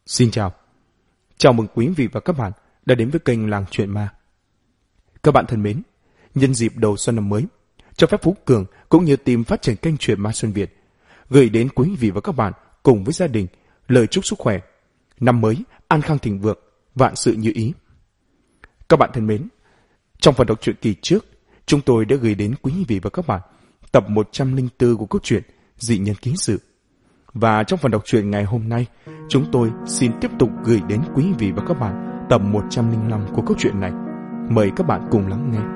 Xin chào. Chào mừng quý vị và các bạn đã đến với kênh Làng Chuyện Ma. Các bạn thân mến, nhân dịp đầu xuân năm mới, cho phép Phú Cường cũng như team phát triển kênh Chuyện Ma Xuân Việt gửi đến quý vị và các bạn cùng với gia đình lời chúc sức khỏe, năm mới an khang thịnh vượng, vạn sự như ý. Các bạn thân mến, trong phần đọc truyện kỳ trước, chúng tôi đã gửi đến quý vị và các bạn tập 104 của câu chuyện Dị Nhân Ký Sự. Và trong phần đọc truyện ngày hôm nay, chúng tôi xin tiếp tục gửi đến quý vị và các bạn tập 105 của câu chuyện này. Mời các bạn cùng lắng nghe.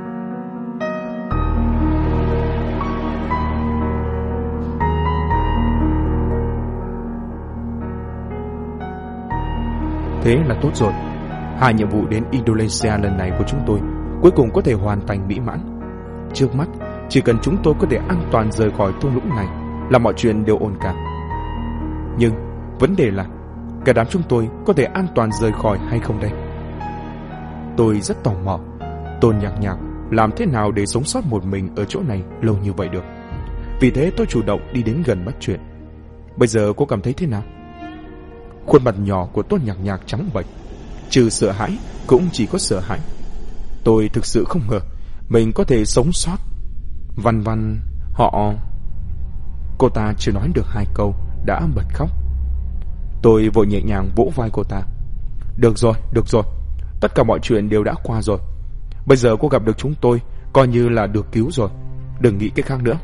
Thế là tốt rồi. 2 nhiệm vụ đến Indonesia lần này của chúng tôi cuối cùng có thể hoàn thành mỹ mãn. Trước mắt, chỉ cần chúng tôi có thể an toàn rời khỏi thung lũng này là mọi chuyện đều ổn cả. Nhưng vấn đề là cả đám chúng tôi có thể an toàn rời khỏi hay không đây? Tôi rất tò mò Tôn Nhạc Nhạc làm thế nào để sống sót một mình ở chỗ này lâu như vậy được. Vì thế tôi chủ động đi đến gần bắt chuyện. Bây giờ cô cảm thấy thế nào? Khuôn mặt nhỏ của Tôn Nhạc Nhạc trắng bệch, trừ sợ hãi cũng chỉ có sợ hãi. Tôi thực sự không ngờ mình có thể sống sót. Văn Văn, họ... Cô ta chưa nói được 2 câu đã bật khóc. Tôi vội nhẹ nhàng vỗ vai cô ta. Được rồi, tất cả mọi chuyện đều đã qua rồi. Bây giờ cô gặp được chúng tôi coi như là được cứu rồi. Đừng nghĩ cái khác nữa.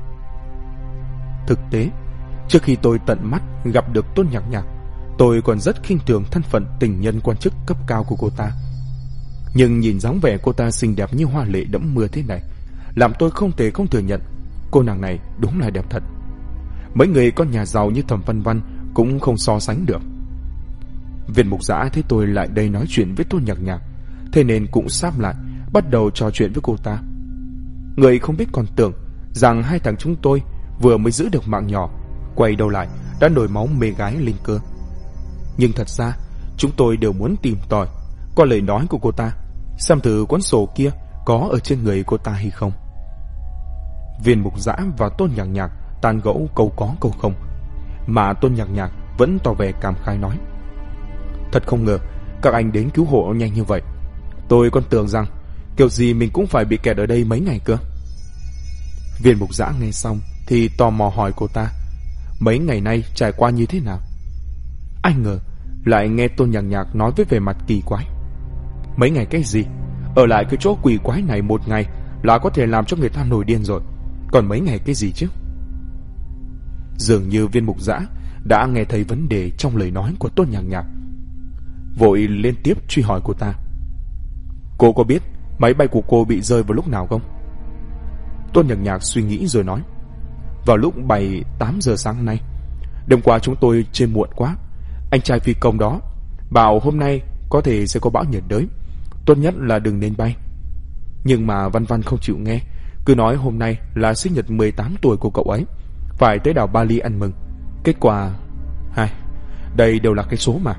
Thực tế, trước khi tôi tận mắt gặp được Tôn Nhạc Nhạc, tôi còn rất khinh thường thân phận tình nhân quan chức cấp cao của cô ta. Nhưng nhìn dáng vẻ cô ta xinh đẹp như hoa lệ đẫm mưa thế này, làm tôi không thể không thừa nhận cô nàng này đúng là đẹp thật. Mấy người con nhà giàu như Thẩm Văn Văn cũng không so sánh được. Viên mục giã thấy tôi lại đây nói chuyện với Tôn Nhạc Nhạc, thế nên cũng sáp lại bắt đầu trò chuyện với cô ta. Người không biết còn tưởng rằng 2 thằng chúng tôi vừa mới giữ được mạng nhỏ, quay đầu lại đã nổi máu mê gái lên cơ. Nhưng thật ra chúng tôi đều muốn tìm tòi qua lời nói của cô ta, xem thử cuốn sổ kia có ở trên người cô ta hay không. Viên mục giã và Tôn Nhạc Nhạc tán gẫu câu có câu không, mà Tôn Nhạc Nhạc vẫn tỏ vẻ cảm khái nói: Thật không ngờ các anh đến cứu hộ nhanh như vậy. Tôi còn tưởng rằng kiểu gì mình cũng phải bị kẹt ở đây mấy ngày cơ. Viên mục giã nghe xong thì tò mò hỏi cô ta mấy ngày nay trải qua như thế nào. Ai ngờ lại nghe Tôn Nhạc Nhạc nói với vẻ mặt kỳ quái: Mấy ngày cái gì? Ở lại cái chỗ quỷ quái này 1 ngày là có thể làm cho người ta nổi điên rồi, còn mấy ngày cái gì chứ? Dường như viên mục giã đã nghe thấy vấn đề trong lời nói của Tôn Nhạc Nhạc, vội liên tiếp truy hỏi cô ta: Cô có biết máy bay của cô bị rơi vào lúc nào không? Tôn Nhạc Nhạc suy nghĩ rồi nói: Vào lúc 7-8 giờ sáng nay. Đêm qua chúng tôi chơi muộn quá. Anh trai phi công đó bảo hôm nay có thể sẽ có bão nhiệt đới, tốt nhất là đừng nên bay. Nhưng mà Văn Văn không chịu nghe, cứ nói hôm nay là sinh nhật 18 tuổi của cậu ấy, phải tới đảo Bali ăn mừng. Kết quả... đây đều là cái số mà.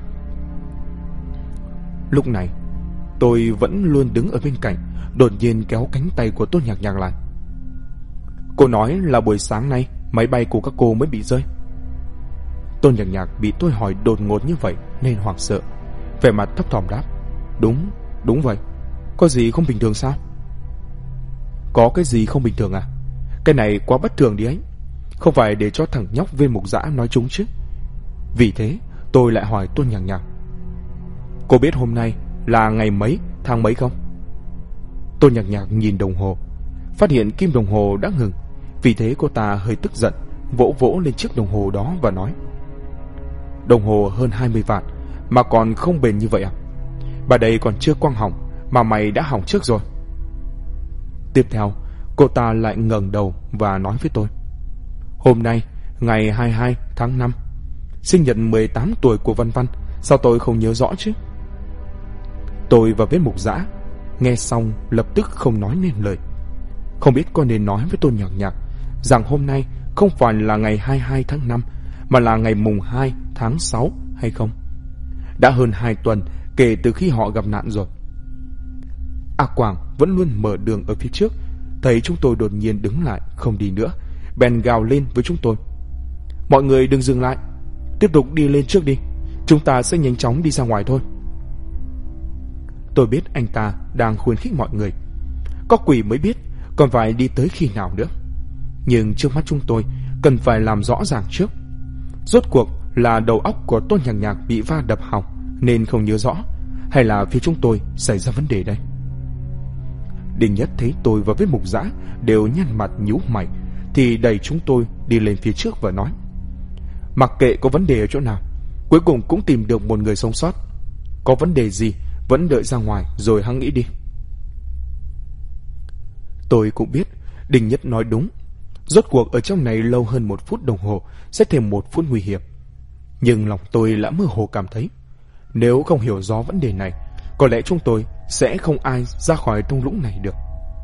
Lúc này tôi vẫn luôn đứng ở bên cạnh, đột nhiên kéo cánh tay của Tôn Nhạc Nhạc lại. Cô nói là buổi sáng nay máy bay của các cô mới bị rơi. Tôn Nhạc Nhạc bị tôi hỏi đột ngột như vậy nên hoảng sợ, vẻ mặt thấp thỏm đáp: Đúng vậy. Có gì không bình thường sao? Có cái gì không bình thường à? Cái này quá bất thường đi ấy. Không phải để cho thằng nhóc viên mục giã nói chúng chứ. Vì thế tôi lại hỏi Tôn Nhạc Nhạc: Cô biết hôm nay là ngày mấy, tháng mấy không? Tôn Nhạc Nhạc nhìn đồng hồ, phát hiện kim đồng hồ đã ngừng. Vì thế cô ta hơi tức giận, vỗ vỗ lên chiếc đồng hồ đó và nói: Đồng hồ hơn 20 vạn mà còn không bền như vậy à? Bà đây còn chưa quăng hỏng mà mày đã hỏng trước rồi. Tiếp theo cô ta lại ngẩng đầu và nói với tôi: Hôm nay ngày 22 tháng 5, sinh nhật 18 tuổi của Văn Văn. Sao tôi không nhớ rõ chứ? Tôi và Viên mục giã nghe xong lập tức không nói nên lời. Không biết có nên nói với Tôn Nhạc Nhạc rằng hôm nay không phải là ngày 22 tháng 5 mà là ngày mùng 2 tháng 6 hay không? Đã hơn 2 tuần kể từ khi họ gặp nạn rồi. A Quảng vẫn luôn mở đường ở phía trước, thấy chúng tôi đột nhiên đứng lại không đi nữa, bèn gào lên với chúng tôi: Mọi người đừng dừng lại, tiếp tục đi lên trước đi. Chúng ta sẽ nhanh chóng đi ra ngoài thôi. Tôi biết anh ta đang khuyến khích mọi người. Có quỷ mới biết còn phải đi tới khi nào nữa. Nhưng trước mắt chúng tôi cần phải làm rõ ràng trước. Rốt cuộc là đầu óc của Tôn Nhạc Nhạc bị va đập hỏng nên không nhớ rõ, hay là phía chúng tôi xảy ra vấn đề đây? Đình Nhất thấy tôi và với Mục Dã đều nhăn mặt nhíu mày thì đẩy chúng tôi đi lên phía trước và nói: mặc kệ có vấn đề ở chỗ nào, cuối cùng cũng tìm được một người sống sót. Có vấn đề gì vẫn đợi ra ngoài rồi hăng nghĩ đi. Tôi cũng biết Đình Nhất nói đúng. Rốt cuộc ở trong này lâu hơn 1 phút đồng hồ sẽ thêm 1 phút nguy hiểm. Nhưng lòng tôi đã mơ hồ cảm thấy, nếu không hiểu rõ vấn đề này, có lẽ chúng tôi sẽ không ai ra khỏi thung lũng này được.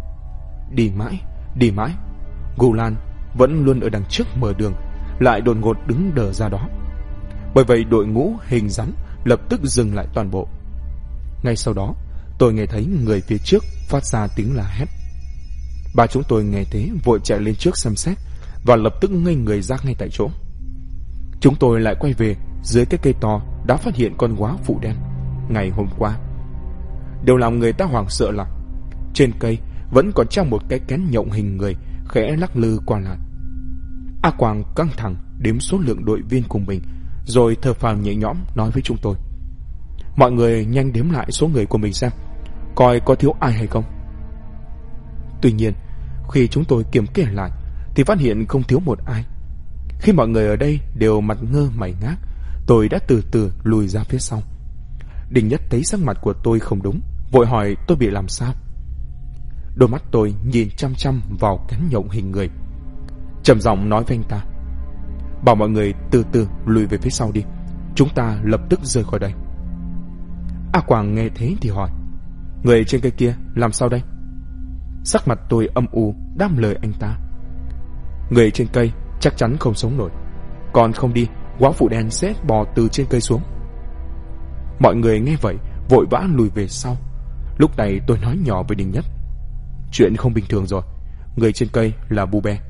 Đi mãi, Gù Lan vẫn luôn ở đằng trước mở đường, lại đột ngột đứng đờ ra đó. Bởi vậy đội ngũ hình rắn lập tức dừng lại toàn bộ. Ngay sau đó, tôi nghe thấy người phía trước phát ra tiếng la hét. Ba chúng tôi nghe thế vội chạy lên trước xem xét và lập tức ngây người ra ngay tại chỗ. Chúng tôi lại quay về dưới cái cây to đã phát hiện con góa phụ đen ngày hôm qua. Điều làm người ta hoảng sợ là trên cây vẫn còn treo một cái kén nhộng hình người khẽ lắc lư qua lại. A Quang căng thẳng đếm số lượng đội viên cùng mình, rồi thở phào nhẹ nhõm nói với chúng tôi: mọi người nhanh đếm lại số người của mình xem, coi có thiếu ai hay không. Tuy nhiên, khi chúng tôi kiểm kê lại thì phát hiện không thiếu một ai. Khi mọi người ở đây đều mặt ngơ mày ngác, tôi đã từ từ lùi ra phía sau. Đình Nhất thấy sắc mặt của tôi không đúng, vội hỏi tôi bị làm sao. Đôi mắt tôi nhìn chăm chăm vào cánh nhộng hình người, trầm giọng nói với anh ta: bảo mọi người từ từ lùi về phía sau đi, chúng ta lập tức rời khỏi đây. A Quang nghe thế thì hỏi: người trên cây kia làm sao đây? Sắc mặt tôi âm u đáp lời anh ta: người trên cây chắc chắn không sống nổi, còn không đi, góa phụ đen sẽ bò từ trên cây xuống. Mọi người nghe vậy vội vã lùi về sau. Lúc này tôi nói nhỏ với Đình Nhất: chuyện không bình thường rồi, người trên cây là Bu Be.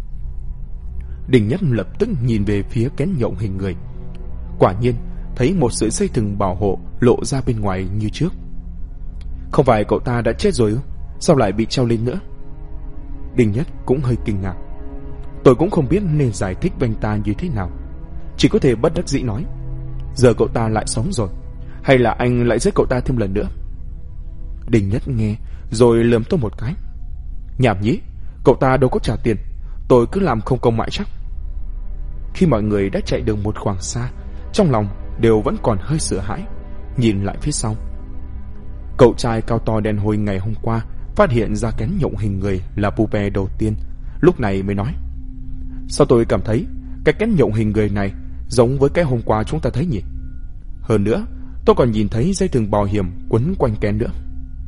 Đình Nhất lập tức nhìn về phía kén nhộng hình người. Quả nhiên thấy một sợi dây thừng bảo hộ lộ ra bên ngoài như trước. Không phải cậu ta đã chết rồi ư? Sao lại bị treo lên nữa? Đình Nhất cũng hơi kinh ngạc. Tôi cũng không biết nên giải thích với anh ta như thế nào, chỉ có thể bất đắc dĩ nói: giờ cậu ta lại sống rồi, hay là anh lại giết cậu ta thêm lần nữa? Đình Nhất nghe rồi lườm tôi một cái: nhảm nhí, cậu ta đâu có trả tiền, tôi cứ làm không công mãi chắc. Khi mọi người đã chạy được một khoảng xa, trong lòng đều vẫn còn hơi sợ hãi, nhìn lại phía sau. Cậu trai cao to đen hôi ngày hôm qua phát hiện ra kén nhộng hình người là Bu Be đầu tiên, lúc này mới nói: sao tôi cảm thấy cái kén nhộng hình người này giống với cái hôm qua chúng ta thấy nhỉ? Hơn nữa, tôi còn nhìn thấy dây thừng bảo hiểm quấn quanh kén nữa.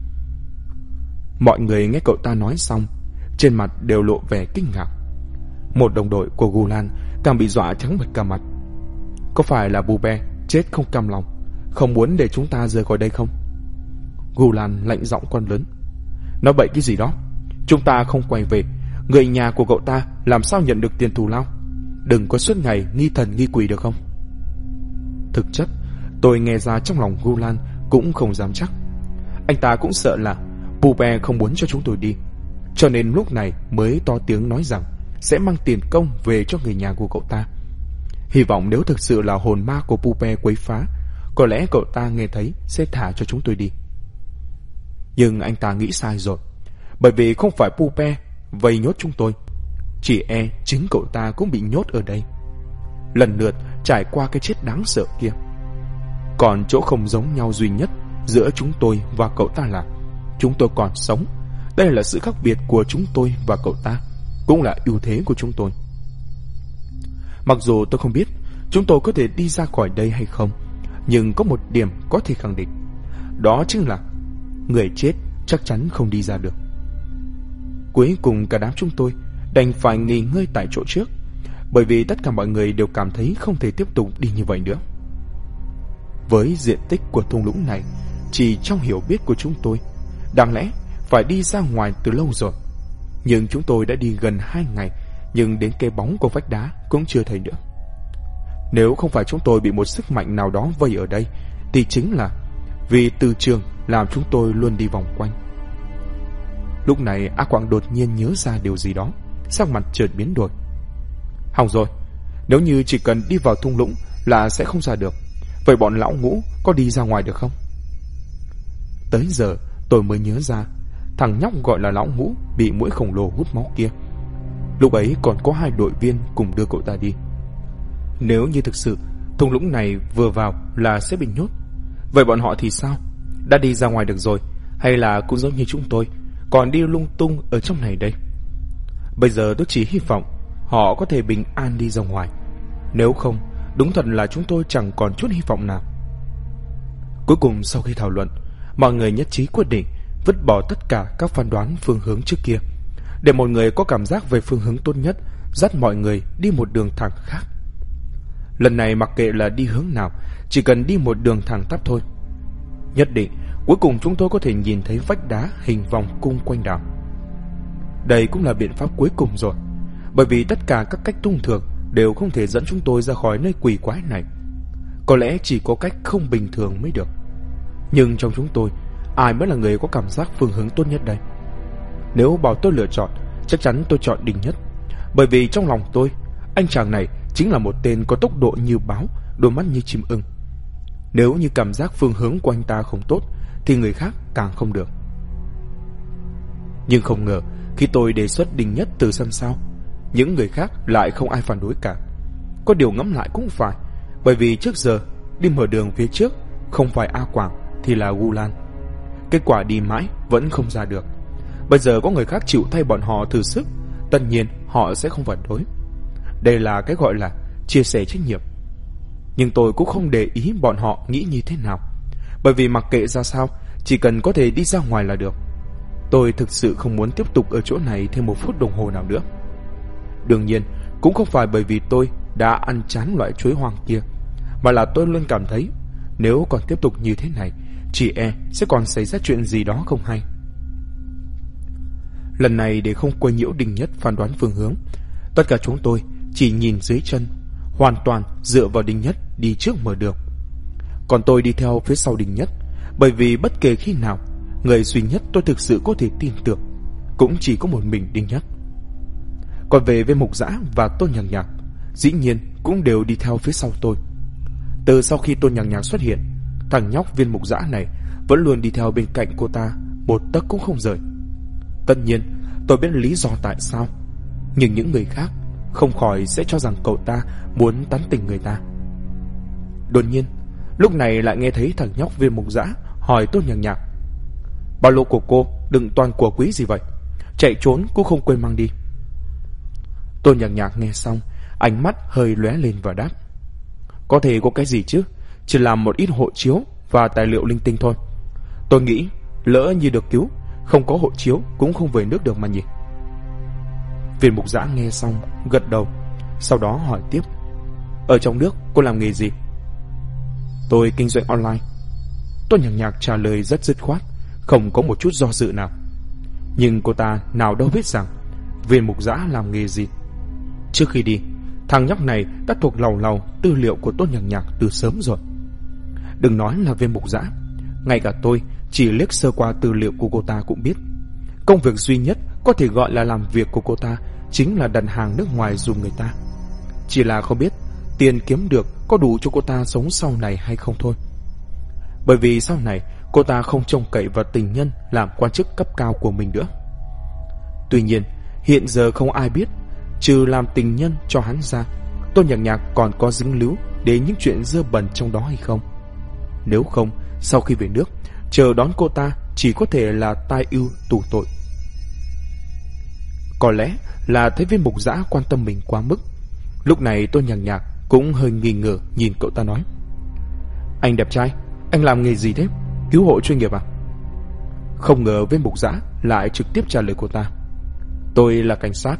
Mọi người nghe cậu ta nói xong, trên mặt đều lộ vẻ kinh ngạc. Một đồng đội của Gù Lan càng bị dọa trắng bệch cả mặt. Có phải là Bu Be chết không cam lòng, không muốn để chúng ta rời khỏi đây không? Gù Lan lạnh giọng quát lớn: nói bậy cái gì đó, chúng ta không quay về, người nhà của cậu ta làm sao nhận được tiền thù lao? Đừng có suốt ngày nghi thần nghi quỷ được không? Thực chất tôi nghe ra trong lòng Gù Lan cũng không dám chắc. Anh ta cũng sợ là Bu Be không muốn cho chúng tôi đi, cho nên lúc này mới to tiếng nói rằng sẽ mang tiền công về cho người nhà của cậu ta. Hy vọng nếu thực sự là hồn ma của Bu Be quấy phá, có lẽ cậu ta nghe thấy sẽ thả cho chúng tôi đi. Nhưng anh ta nghĩ sai rồi, bởi vì không phải Bu Be vây nhốt chúng tôi, chỉ e chính cậu ta cũng bị nhốt ở đây, lần lượt trải qua cái chết đáng sợ kia. Còn chỗ không giống nhau duy nhất giữa chúng tôi và cậu ta là chúng tôi còn sống. Đây là sự khác biệt của chúng tôi và cậu ta, cũng là ưu thế của chúng tôi. Mặc dù tôi không biết chúng tôi có thể đi ra khỏi đây hay không, nhưng có một điểm có thể khẳng định, đó chính là người chết chắc chắn không đi ra được. Cuối cùng cả đám chúng tôi đành phải nghỉ ngơi tại chỗ trước, bởi vì tất cả mọi người đều cảm thấy không thể tiếp tục đi như vậy nữa. Với diện tích của thung lũng này, chỉ trong hiểu biết của chúng tôi, đáng lẽ phải đi ra ngoài từ lâu rồi. Nhưng chúng tôi đã đi gần 2 ngày, nhưng đến cái bóng của vách đá cũng chưa thấy nữa. Nếu không phải chúng tôi bị một sức mạnh nào đó vây ở đây, thì chính là vì từ trường làm chúng tôi luôn đi vòng quanh. Lúc này A Quảng đột nhiên nhớ ra điều gì đó, sắc mặt chợt biến đổi. Hỏng rồi, nếu như chỉ cần đi vào thung lũng là sẽ không ra được, vậy bọn lão Ngũ có đi ra ngoài được không? Tới giờ tôi mới nhớ ra, thằng nhóc gọi là lão Ngũ bị muỗi khổng lồ hút máu kia. Lúc ấy còn có 2 đội viên cùng đưa cậu ta đi. Nếu như thực sự thung lũng này vừa vào là sẽ bị nhốt, vậy bọn họ thì sao? Đã đi ra ngoài được rồi, hay là cũng giống như chúng tôi, còn đi lung tung ở trong này đây? Bây giờ tôi chỉ hy vọng họ có thể bình an đi ra ngoài. Nếu không, đúng thật là chúng tôi chẳng còn chút hy vọng nào. Cuối cùng sau khi thảo luận, mọi người nhất trí quyết định vứt bỏ tất cả các phán đoán phương hướng trước kia, để mọi người có cảm giác về phương hướng tốt nhất, dắt mọi người đi một đường thẳng khác. Lần này mặc kệ là đi hướng nào, chỉ cần đi một đường thẳng tắp thôi. Nhất định cuối cùng chúng tôi có thể nhìn thấy vách đá hình vòng cung quanh đảo. Đây cũng là biện pháp cuối cùng rồi, bởi vì tất cả các cách thông thường đều không thể dẫn chúng tôi ra khỏi nơi quỷ quái này. Có lẽ chỉ có cách không bình thường mới được. Nhưng trong chúng tôi, ai mới là người có cảm giác phương hướng tốt nhất đây? Nếu bảo tôi lựa chọn, chắc chắn tôi chọn Đình Nhất. Bởi vì trong lòng tôi, anh chàng này chính là một tên có tốc độ như báo, đôi mắt như chim ưng. Nếu như cảm giác phương hướng của anh ta không tốt, thì người khác càng không được. Nhưng không ngờ, khi tôi đề xuất Đình Nhất từ sân sau, những người khác lại không ai phản đối cả. Có điều ngẫm lại cũng phải, bởi vì trước giờ đi mở đường phía trước không phải A Quảng thì là Gu Lan. Kết quả đi mãi vẫn không ra được. Bây giờ có người khác chịu thay bọn họ thử sức, tất nhiên họ sẽ không phản đối. Đây là cái gọi là chia sẻ trách nhiệm. Nhưng tôi cũng không để ý bọn họ nghĩ như thế nào, bởi vì mặc kệ ra sao, chỉ cần có thể đi ra ngoài là được. Tôi thực sự không muốn tiếp tục ở chỗ này thêm 1 phút đồng hồ nào nữa. Đương nhiên cũng không phải bởi vì tôi đã ăn chán loại chuối hoang kia, mà là tôi luôn cảm thấy nếu còn tiếp tục như thế này, chỉ sẽ còn xảy ra chuyện gì đó không hay. Lần này để không quấy nhiễu Đình Nhất phán đoán phương hướng, tất cả chúng tôi chỉ nhìn dưới chân, hoàn toàn dựa vào Đình Nhất đi trước mở đường. Còn tôi đi theo phía sau Đình Nhất, bởi vì bất kể khi nào, người duy nhất tôi thực sự có thể tin tưởng cũng chỉ có một mình Đình Nhất. Còn về với Mục Dã và Tôn Nhạc Nhạc, dĩ nhiên cũng đều đi theo phía sau tôi. Từ sau khi Tôn Nhạc Nhạc xuất hiện, thằng nhóc Viên Mục Dã này vẫn luôn đi theo bên cạnh cô ta, một tấc cũng không rời. Tất nhiên tôi biết lý do tại sao, nhưng những người khác không khỏi sẽ cho rằng cậu ta muốn tán tỉnh người ta. Đột nhiên lúc này lại nghe thấy thằng nhóc Viên Mục Dã hỏi Tôn Nhạc Nhạc: "Ba lô của cô đựng toàn của quý gì vậy? Chạy trốn cũng không quên mang đi." Tôn Nhạc Nhạc nghe xong, ánh mắt hơi lóe lên và đáp: "Có thể có cái gì chứ, chỉ làm một ít hộ chiếu và tài liệu linh tinh thôi. Tôi nghĩ lỡ như được cứu, không có hộ chiếu cũng không về nước được mà nhỉ." Viên Mục Dã nghe xong gật đầu, sau đó hỏi tiếp: "Ở trong nước cô làm nghề gì?" "Tôi kinh doanh online." Tôn Nhạc Nhạc trả lời rất dứt khoát, không có một chút do dự nào. Nhưng cô ta nào đâu biết rằng Viên Mục Dã làm nghề gì. Trước khi đi, thằng nhóc này đã thuộc lầu lầu tư liệu của Tôn Nhạc Nhạc từ sớm rồi. Đừng nói là Viên Mục Dã, ngay cả tôi chỉ liếc sơ qua tư liệu của cô ta cũng biết, công việc duy nhất có thể gọi là làm việc của cô ta chính là đặt hàng nước ngoài dùng người ta. Chỉ là không biết tiền kiếm được có đủ cho cô ta sống sau này hay không thôi. Bởi vì sau này cô ta không trông cậy vào tình nhân làm quan chức cấp cao của mình nữa. Tuy nhiên hiện giờ không ai biết, trừ làm tình nhân cho hắn ra, Tôn Nhạc Nhạc còn có dính líu đến những chuyện dơ bẩn trong đó hay không. Nếu không, sau khi về nước, chờ đón cô ta chỉ có thể là tai ưu tù tội. Có lẽ là thấy Viên Mục Dã quan tâm mình quá mức. Lúc này Tôn Nhạc Nhạc cũng hơi nghi ngờ nhìn cậu ta nói: "Anh đẹp trai, anh làm nghề gì thế? Cứu hộ chuyên nghiệp à?" Không ngờ Viên Mục Dã lại trực tiếp trả lời cô ta: "Tôi là cảnh sát."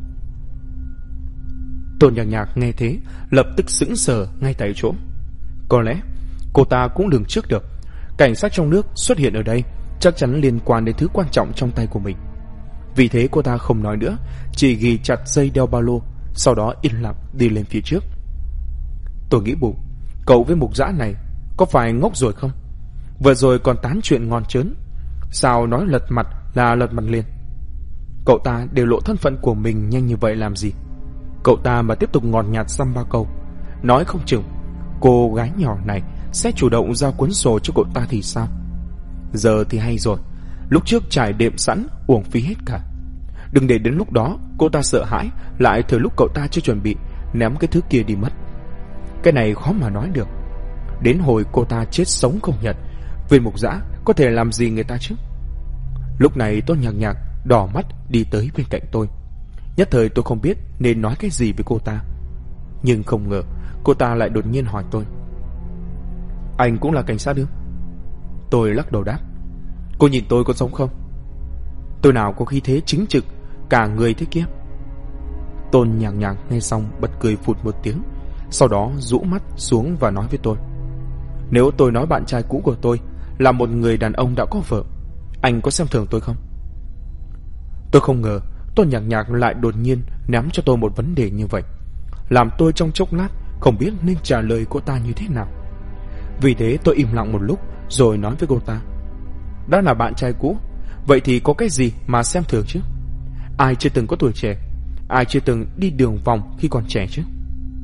Tôn Nhạc Nhạc nghe thế lập tức sững sờ ngay tại chỗ. Có lẽ cô ta cũng lường trước được cảnh sát trong nước xuất hiện ở đây chắc chắn liên quan đến thứ quan trọng trong tay của mình. Vì thế cô ta không nói nữa, chỉ ghi chặt dây đeo ba lô, sau đó yên lặng đi lên phía trước. Tôi nghĩ bụng, cậu với Mục Dã này có phải ngốc rồi không? Vừa rồi còn tán chuyện ngon chớn, sao nói lật mặt là lật mặt liền? Cậu ta đều lộ thân phận của mình nhanh như vậy làm gì? Cậu ta mà tiếp tục ngọt nhạt dăm ba câu, nói không chừng cô gái nhỏ này sẽ chủ động giao cuốn sổ cho cậu ta thì sao? Giờ thì hay rồi, lúc trước trải đệm sẵn uổng phí hết cả. Đừng để đến lúc đó cô ta sợ hãi, lại thời lúc cậu ta chưa chuẩn bị ném cái thứ kia đi mất. Cái này khó mà nói được. Đến hồi cô ta chết sống không nhận, Viên Mục Dã có thể làm gì người ta chứ? Lúc này tôi nhạc nhạc đỏ mắt đi tới bên cạnh tôi. Nhất thời tôi không biết nên nói cái gì với cô ta. Nhưng không ngờ cô ta lại đột nhiên hỏi tôi: Anh cũng là cảnh sát ư? Tôi lắc đầu đáp: Cô nhìn tôi có giống không? Tôi nào có khí thế chính trực, cả người thế kia. Tôn nhạc nhạc nghe xong bật cười phụt một tiếng, sau đó rũ mắt xuống và nói với tôi: Nếu tôi nói bạn trai cũ của tôi là một người đàn ông đã có vợ, anh có xem thường tôi không? Tôi không ngờ Tôn nhạc nhạc lại đột nhiên ném cho tôi một vấn đề như vậy, làm tôi trong chốc lát không biết nên trả lời cô ta như thế nào. Vì thế tôi im lặng một lúc rồi nói với cô ta: Đã là bạn trai cũ, vậy thì có cái gì mà xem thường chứ? Ai chưa từng có tuổi trẻ, ai chưa từng đi đường vòng khi còn trẻ chứ?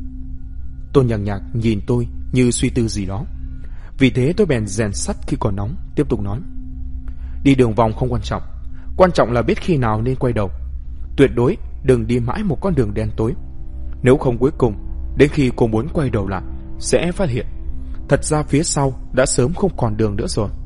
Tôn nhạc nhạc nhìn tôi như suy tư gì đó. Vì thế tôi bèn rèn sắt khi còn nóng, tiếp tục nói: Đi đường vòng không quan trọng, quan trọng là biết khi nào nên quay đầu. Tuyệt đối đừng đi mãi một con đường đen tối. Nếu không cuối cùng, đến khi cô muốn quay đầu lại, sẽ phát hiện thật ra phía sau đã sớm không còn đường nữa rồi.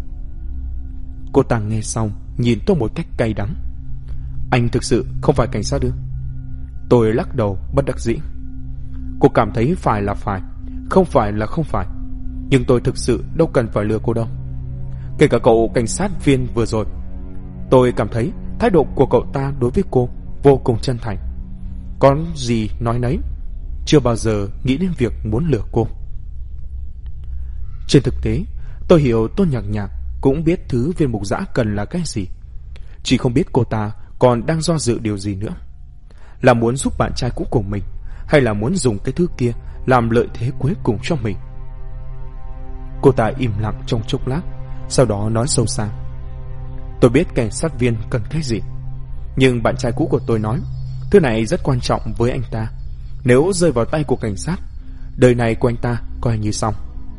Cô ta nghe xong nhìn tôi một cách cay đắng: Anh thực sự không phải cảnh sát ư? Tôi lắc đầu bất đắc dĩ. Cô cảm thấy phải là phải, không phải là không phải, nhưng tôi thực sự đâu cần phải lừa cô đâu. Kể cả cậu cảnh sát viên vừa rồi, tôi cảm thấy thái độ của cậu ta đối với cô vô cùng chân thành. Có gì nói nấy, chưa bao giờ nghĩ đến việc muốn lừa cô. Trên thực tế, tôi hiểu Tôn nhạc nhạc cũng biết thứ Viên Mục Dã cần là cái gì, chỉ không biết cô ta còn đang do dự điều gì nữa. Là muốn giúp bạn trai cũ của mình, hay là muốn dùng cái thứ kia làm lợi thế cuối cùng cho mình? Cô ta im lặng trong chốc lát, sau đó nói sâu xa: Tôi biết cảnh sát viên cần cái gì, nhưng bạn trai cũ của tôi nói thứ này rất quan trọng với anh ta. Nếu rơi vào tay của cảnh sát, đời này của anh ta coi như xong.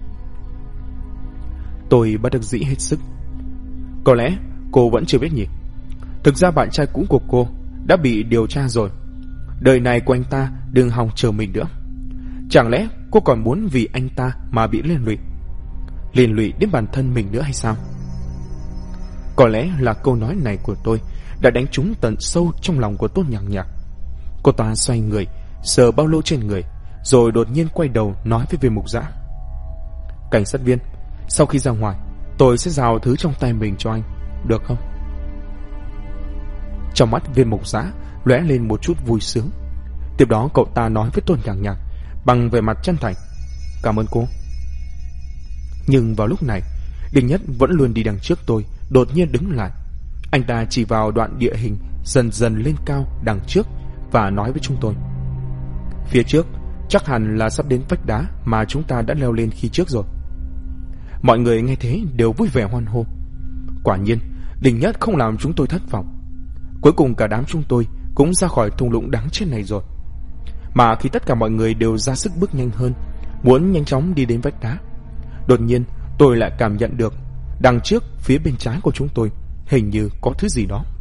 Tôi bất đắc dĩ hết sức. Có lẽ cô vẫn chưa biết nhỉ? Thực ra bạn trai cũ của cô đã bị điều tra rồi. Đời này của anh ta đừng hòng chờ mình nữa. Chẳng lẽ cô còn muốn vì anh ta mà bị liên lụy đến bản thân mình nữa hay sao? Có lẽ là câu nói này của tôi đã đánh trúng tận sâu trong lòng của Tôn nhạc nhạc. Cô ta xoay người, sờ bao lô trên người, rồi đột nhiên quay đầu nói với Viên Mục Dã: Cảnh sát viên, sau khi ra ngoài, tôi sẽ giao thứ trong tay mình cho anh, được không? Trong mắt Viên Mục Dã lóe lên một chút vui sướng. Tiếp đó cậu ta nói với Tôn nhạc nhạc bằng vẻ mặt chân thành: Cảm ơn cô. Nhưng vào lúc này, Đinh Nhất vẫn luôn đi đằng trước tôi đột nhiên đứng lại. Anh ta chỉ vào đoạn địa hình dần dần lên cao đằng trước và nói với chúng tôi: Phía trước chắc hẳn là sắp đến vách đá mà chúng ta đã leo lên khi trước rồi. Mọi người nghe thế đều vui vẻ hoan hô. Quả nhiên Đinh Nhất không làm chúng tôi thất vọng. Cuối cùng cả đám chúng tôi cũng ra khỏi thung lũng đáng chết này rồi. Mà khi tất cả mọi người đều ra sức bước nhanh hơn, muốn nhanh chóng đi đến vách đá, đột nhiên tôi lại cảm nhận được đằng trước phía bên trái của chúng tôi hình như có thứ gì đó.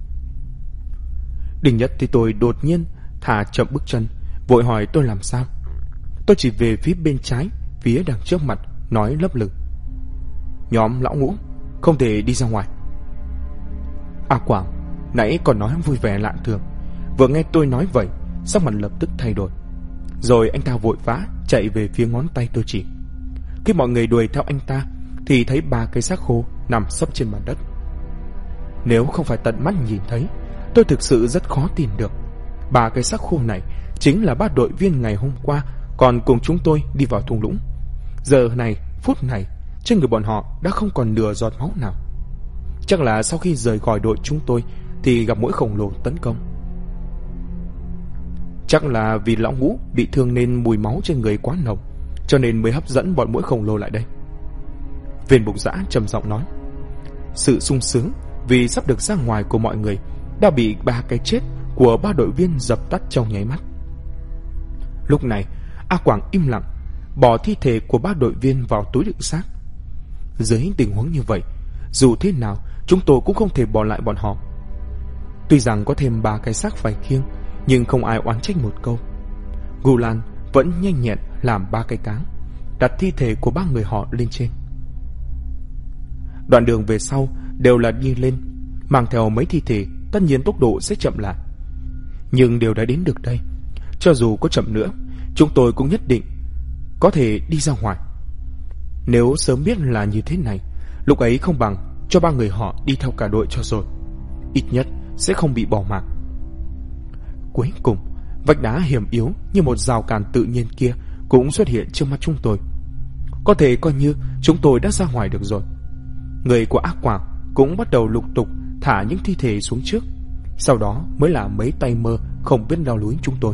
Đinh Nhất thì tôi đột nhiên thả chậm bước chân, vội hỏi tôi làm sao. Tôi chỉ về phía bên trái, phía đằng trước mặt, nói lấp lửng: Nhóm lão Ngũ không thể đi ra ngoài. À Quảng nãy còn nói vui vẻ lạ thường, vừa nghe tôi nói vậy, sắc mặt lập tức thay đổi. Rồi anh ta vội vã chạy về phía ngón tay tôi chỉ. Khi mọi người đuổi theo anh ta thì thấy 3 cây xác khô nằm sấp trên mặt đất. Nếu không phải tận mắt nhìn thấy, tôi thực sự rất khó tin được 3 cây xác khô này chính là 3 đội viên ngày hôm qua còn cùng chúng tôi đi vào thung lũng. Giờ này, phút này, trên người bọn họ đã không còn nửa giọt máu nào. Chắc là sau khi rời khỏi đội chúng tôi thì gặp muỗi khổng lồ tấn công. Chắc là vì lão Ngũ bị thương nên mùi máu trên người quá nồng, cho nên mới hấp dẫn bọn muỗi khổng lồ lại đây. Viên Mục Dã trầm giọng nói. Sự sung sướng vì sắp được ra ngoài của mọi người đã bị 3 cái chết của 3 đội viên dập tắt trong nháy mắt. Lúc này, A Quảng im lặng, bỏ thi thể của 3 đội viên vào túi đựng xác. Dưới tình huống như vậy, dù thế nào, chúng tôi cũng không thể bỏ lại bọn họ. Tuy rằng có thêm 3 cái xác phải khiêng, nhưng không ai oán trách một câu. Gulan vẫn nhanh nhẹn làm 3 cái cáng, đặt thi thể của 3 người họ lên trên. Đoạn đường về sau đều là đi lên, mang theo mấy thi thể, tất nhiên tốc độ sẽ chậm lại. Nhưng đều đã đến được đây, cho dù có chậm nữa, chúng tôi cũng nhất định có thể đi ra ngoài. Nếu sớm biết là như thế này, lúc ấy không bằng cho 3 người họ đi theo cả đội cho rồi, ít nhất sẽ không bị bỏ mặc. Cuối cùng, vách đá hiểm yếu như một rào cản tự nhiên kia cũng xuất hiện trước mắt chúng tôi. Có thể coi như chúng tôi đã ra ngoài được rồi. Người của Ác Quảng cũng bắt đầu lục tục thả những thi thể xuống trước, sau đó mới là mấy tay mơ không biết leo núi chúng tôi.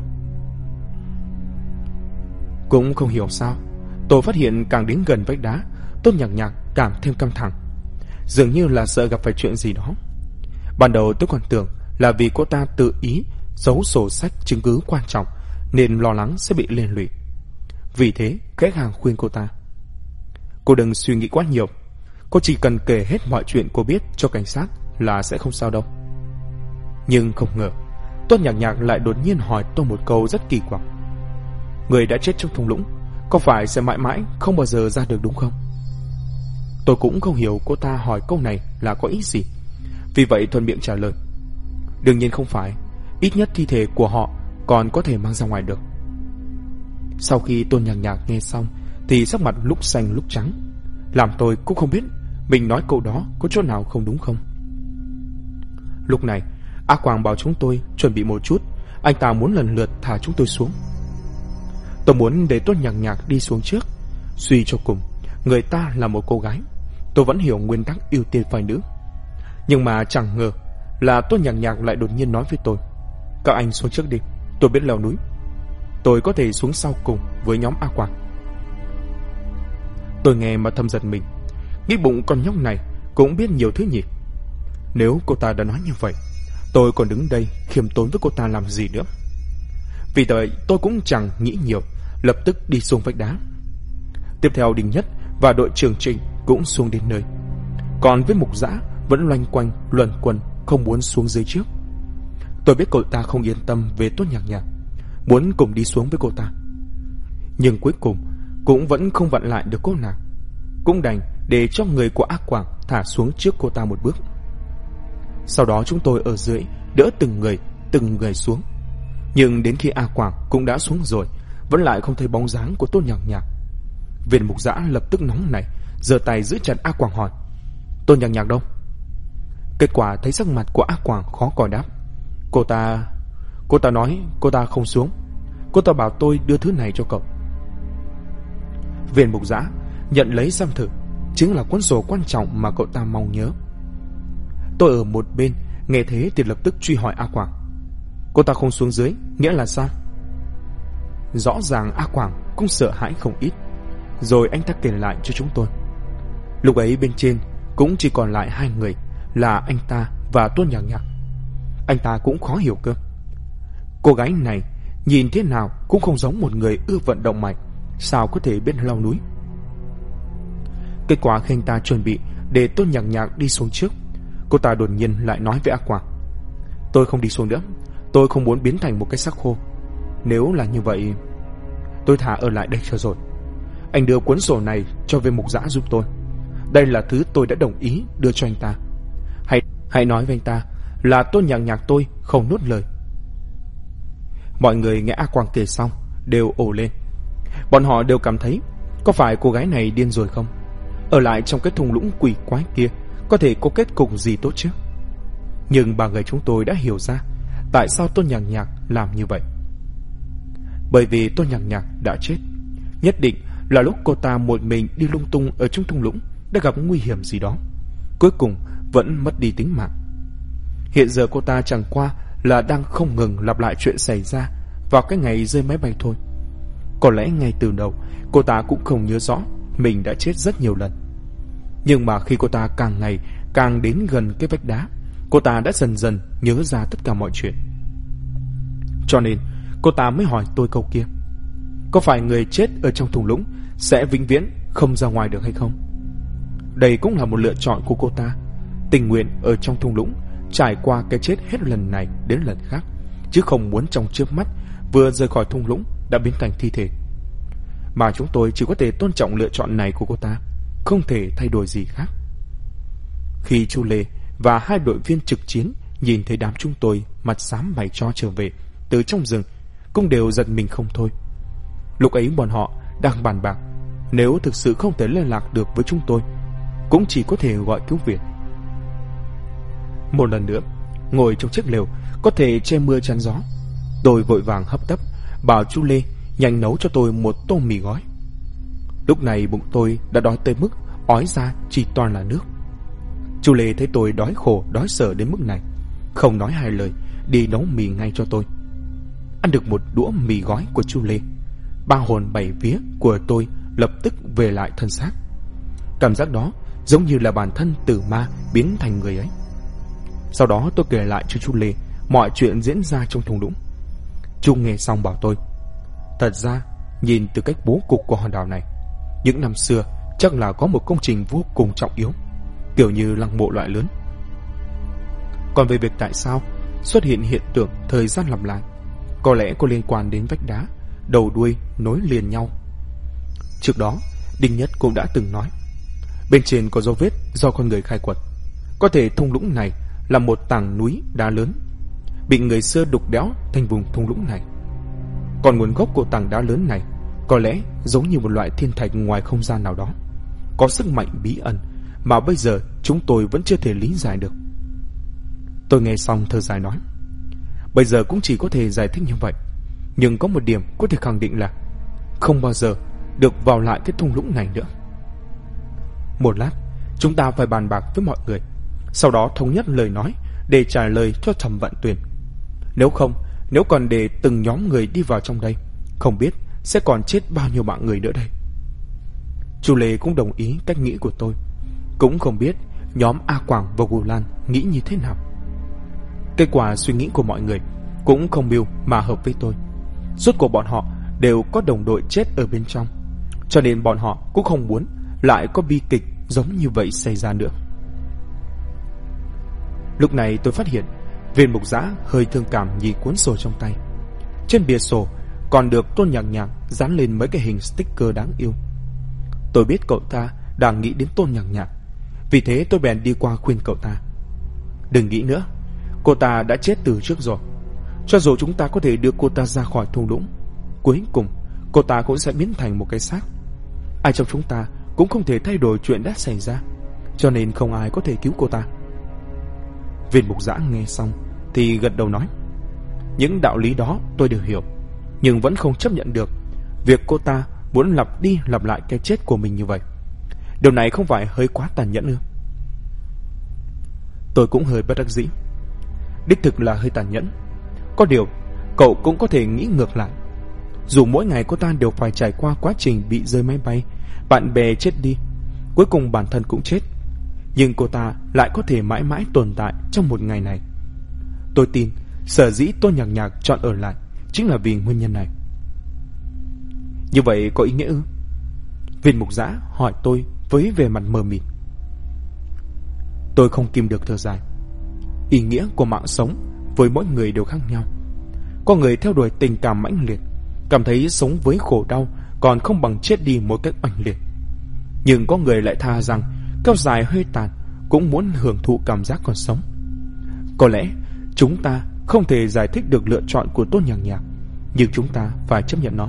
Cũng không hiểu sao, tôi phát hiện càng đến gần vách đá, Tôn Nhạc Nhạc càng thêm căng thẳng, dường như là sợ gặp phải chuyện gì đó. Ban đầu tôi còn tưởng là vì cô ta tự ý giấu sổ sách chứng cứ quan trọng nên lo lắng sẽ bị liên lụy. Vì thế khách hàng khuyên cô ta: cô đừng suy nghĩ quá nhiều, cô chỉ cần kể hết mọi chuyện cô biết cho cảnh sát là sẽ không sao đâu. Nhưng không ngờ Tôn Nhạc Nhạc lại đột nhiên hỏi tôi một câu rất kỳ quặc: người đã chết trong thung lũng có phải sẽ mãi mãi không bao giờ ra được đúng không? Tôi cũng không hiểu cô ta hỏi câu này là có ý gì, vì vậy thuận miệng trả lời: đương nhiên không phải, ít nhất thi thể của họ còn có thể mang ra ngoài được. Sau khi Tôn Nhạc Nhạc nghe xong thì sắc mặt lúc xanh lúc trắng, làm tôi cũng không biết mình nói câu đó có chỗ nào không đúng không. Lúc này A Quảng bảo chúng tôi chuẩn bị một chút, anh ta muốn lần lượt thả chúng tôi xuống. Tôi muốn để Tôn Nhạc Nhạc đi xuống trước, suy cho cùng người ta là một cô gái, tôi vẫn hiểu nguyên tắc ưu tiên phái nữ. Nhưng mà chẳng ngờ là Tôn Nhạc Nhạc lại đột nhiên nói với tôi: các anh xuống trước đi, tôi biết leo núi, tôi có thể xuống sau cùng với nhóm A Quảng. Tôi nghe mà thầm giật mình, nghĩ bụng con nhóc này cũng biết nhiều thứ nhỉ. Nếu cô ta đã nói như vậy, tôi còn đứng đây khiêm tốn với cô ta làm gì nữa. Vì vậy tôi cũng chẳng nghĩ nhiều, lập tức đi xuống vách đá. Tiếp theo Đình Nhất và đội trưởng Trịnh cũng xuống đến nơi, còn với Mục Dã vẫn loanh quanh luẩn quẩn không muốn xuống dưới trước. Tôi biết cậu ta không yên tâm về Tôn Nhạc Nhạc, muốn cùng đi xuống với cô ta, nhưng cuối cùng cũng vẫn không vặn lại được cô nàng, cũng đành để cho người của Ác Quảng thả xuống trước cô ta một bước. Sau đó chúng tôi ở dưới đỡ từng người xuống. Nhưng đến khi A Quảng cũng đã xuống rồi, vẫn lại không thấy bóng dáng của Tôn Nhạc Nhạc. Viên Mục Dã lập tức nóng nảy, giơ tay giữ chặt A Quảng hỏi: Tôn Nhạc Nhạc đâu? Kết quả thấy sắc mặt của A Quảng khó coi đáp: Cô ta nói cô ta không xuống, cô ta bảo tôi đưa thứ này cho cậu. Viên Mục Dã nhận lấy xem thử, chính là cuốn sổ quan trọng mà cậu ta mong nhớ. Tôi ở một bên nghe thế thì lập tức truy hỏi A Quảng: cô ta không xuống dưới nghĩa là sao? Rõ ràng A Quảng cũng sợ hãi không ít, rồi anh ta kể lại cho chúng tôi. Lúc ấy bên trên cũng chỉ còn lại 2 người, là anh ta và Tôn Nhạc Nhạc. Anh ta cũng khó hiểu cơ, cô gái này nhìn thế nào cũng không giống một người ưa vận động mạnh, sao có thể biết leo núi. Kết quả khi anh ta chuẩn bị để Tôn Nhạc Nhạc đi xuống trước, cô ta đột nhiên lại nói với A Quảng: tôi không đi xuống nữa, tôi không muốn biến thành một cái xác khô. Nếu là như vậy, tôi thả ở lại đây cho rồi. Anh đưa cuốn sổ này cho Viên Mục Dã giúp tôi, đây là thứ tôi đã đồng ý đưa cho anh ta. Hãy nói với anh ta là Tôn Nhạc Nhạc tôi không nuốt lời. Mọi người nghe A Quảng kể xong đều ồ lên. Bọn họ đều cảm thấy có phải cô gái này điên rồi không? Ở lại trong cái thung lũng quỷ quái kia có thể có kết cục gì tốt chứ? Nhưng 3 người chúng tôi đã hiểu ra tại sao Tôn Nhạc Nhạc làm như vậy. Bởi vì Tôn Nhạc Nhạc đã chết, nhất định là lúc cô ta một mình đi lung tung ở trong thung lũng đã gặp nguy hiểm gì đó, cuối cùng vẫn mất đi tính mạng. Hiện giờ cô ta chẳng qua là đang không ngừng lặp lại chuyện xảy ra vào cái ngày rơi máy bay thôi. Có lẽ ngay từ đầu cô ta cũng không nhớ rõ mình đã chết rất nhiều lần. Nhưng mà khi cô ta càng ngày càng đến gần cái vách đá, cô ta đã dần dần nhớ ra tất cả mọi chuyện. Cho nên cô ta mới hỏi tôi câu kia: có phải người chết ở trong thung lũng sẽ vĩnh viễn không ra ngoài được hay không? Đây cũng là một lựa chọn của cô ta, tình nguyện ở trong thung lũng trải qua cái chết hết lần này đến lần khác, chứ không muốn trong chớp mắt vừa rời khỏi thung lũng đã biến thành thi thể. Mà chúng tôi chỉ có thể tôn trọng lựa chọn này của cô ta, không thể thay đổi gì khác. Khi Chu Lê và hai đội viên trực chiến nhìn thấy đám chúng tôi mặt xám mày cho trở về từ trong rừng, cũng đều giật mình không thôi. Lúc ấy bọn họ đang bàn bạc, nếu thực sự không thể liên lạc được với chúng tôi, cũng chỉ có thể gọi cứu viện. Một lần nữa, ngồi trong chiếc lều có thể che mưa chắn gió, tôi vội vàng hấp tấp bảo Chu Lê nhanh nấu cho tôi một tô mì gói. Lúc này bụng tôi đã đói tới mức ói ra chỉ toàn là nước. Chu Lê thấy tôi đói khổ đói sở đến mức này, không nói hai lời đi nấu mì ngay cho tôi. Ăn được một đũa mì gói của Chu Lê, ba hồn bảy vía của tôi lập tức về lại thân xác. Cảm giác đó giống như là bản thân từ ma biến thành người ấy. Sau đó tôi kể lại cho Chu Lê mọi chuyện diễn ra trong thung lũng. Chu nghe xong bảo tôi: thật ra nhìn từ cách bố cục của hòn đảo này, những năm xưa chắc là có một công trình vô cùng trọng yếu, kiểu như lăng mộ loại lớn. Còn về việc tại sao xuất hiện hiện tượng thời gian lặp lại, có lẽ có liên quan đến vách đá đầu đuôi nối liền nhau. Trước đó Đinh Nhất cũng đã từng nói, bên trên có dấu vết do con người khai quật, có thể thung lũng này là một tảng núi đá lớn bị người xưa đục đẽo thành vùng thung lũng này. Còn nguồn gốc của tảng đá lớn này có lẽ giống như một loại thiên thạch ngoài không gian nào đó, có sức mạnh bí ẩn mà bây giờ chúng tôi vẫn chưa thể lý giải được. Tôi nghe xong thở dài nói, bây giờ cũng chỉ có thể giải thích như vậy, nhưng có một điểm có thể khẳng định là không bao giờ được vào lại cái thung lũng này nữa. Một lát chúng ta phải bàn bạc với mọi người, sau đó thống nhất lời nói để trả lời cho Thẩm Vận Tuyền. Nếu còn để từng nhóm người đi vào trong đây, không biết sẽ còn chết bao nhiêu mạng người nữa đây. Chu Lê cũng đồng ý cách nghĩ của tôi, cũng không biết nhóm A Quảng và Gù Lan nghĩ như thế nào. Kết quả suy nghĩ của mọi người cũng không mưu mà hợp với tôi. Rốt cuộc bọn họ đều có đồng đội chết ở bên trong, cho nên bọn họ cũng không muốn lại có bi kịch giống như vậy xảy ra nữa. Lúc này tôi phát hiện Viên Mục Giã hơi thương cảm nhìn cuốn sổ trong tay. Trên bìa sổ còn được Tôn Nhạc Nhạc dán lên mấy cái hình sticker đáng yêu. Tôi biết cậu ta đang nghĩ đến Tôn Nhạc Nhạc, vì thế tôi bèn đi qua khuyên cậu ta: đừng nghĩ nữa, cô ta đã chết từ trước rồi. Cho dù chúng ta có thể đưa cô ta ra khỏi thung lũng, cuối cùng cô ta cũng sẽ biến thành một cái xác. Ai trong chúng ta cũng không thể thay đổi chuyện đã xảy ra, cho nên không ai có thể cứu cô ta. Viên Mục Giã nghe xong thì gật đầu nói, những đạo lý đó tôi đều hiểu, nhưng vẫn không chấp nhận được việc cô ta muốn lặp đi lặp lại cái chết của mình như vậy. Điều này không phải hơi quá tàn nhẫn ư? Tôi cũng hơi bất đắc dĩ. Đích thực là hơi tàn nhẫn. Có điều cậu cũng có thể nghĩ ngược lại. Dù mỗi ngày cô ta đều phải trải qua quá trình bị rơi máy bay, bạn bè chết đi, cuối cùng bản thân cũng chết, nhưng cô ta lại có thể mãi mãi tồn tại trong một ngày này. Tôi tin sở dĩ Tôn Nhạc Nhạc chọn ở lại chính là vì nguyên nhân này. Như vậy có ý nghĩa ư? Viên Mục Giã hỏi tôi với vẻ mặt mờ mịt. Tôi không kìm được thở dài. Ý nghĩa của mạng sống với mỗi người đều khác nhau. Có người theo đuổi tình cảm mãnh liệt, cảm thấy sống với khổ đau còn không bằng chết đi một cách oanh liệt. Nhưng có người lại tha rằng kéo dài hơi tàn cũng muốn hưởng thụ cảm giác còn sống. Có lẽ chúng ta không thể giải thích được lựa chọn của Tôn Nhạc Nhạc, nhưng chúng ta phải chấp nhận nó.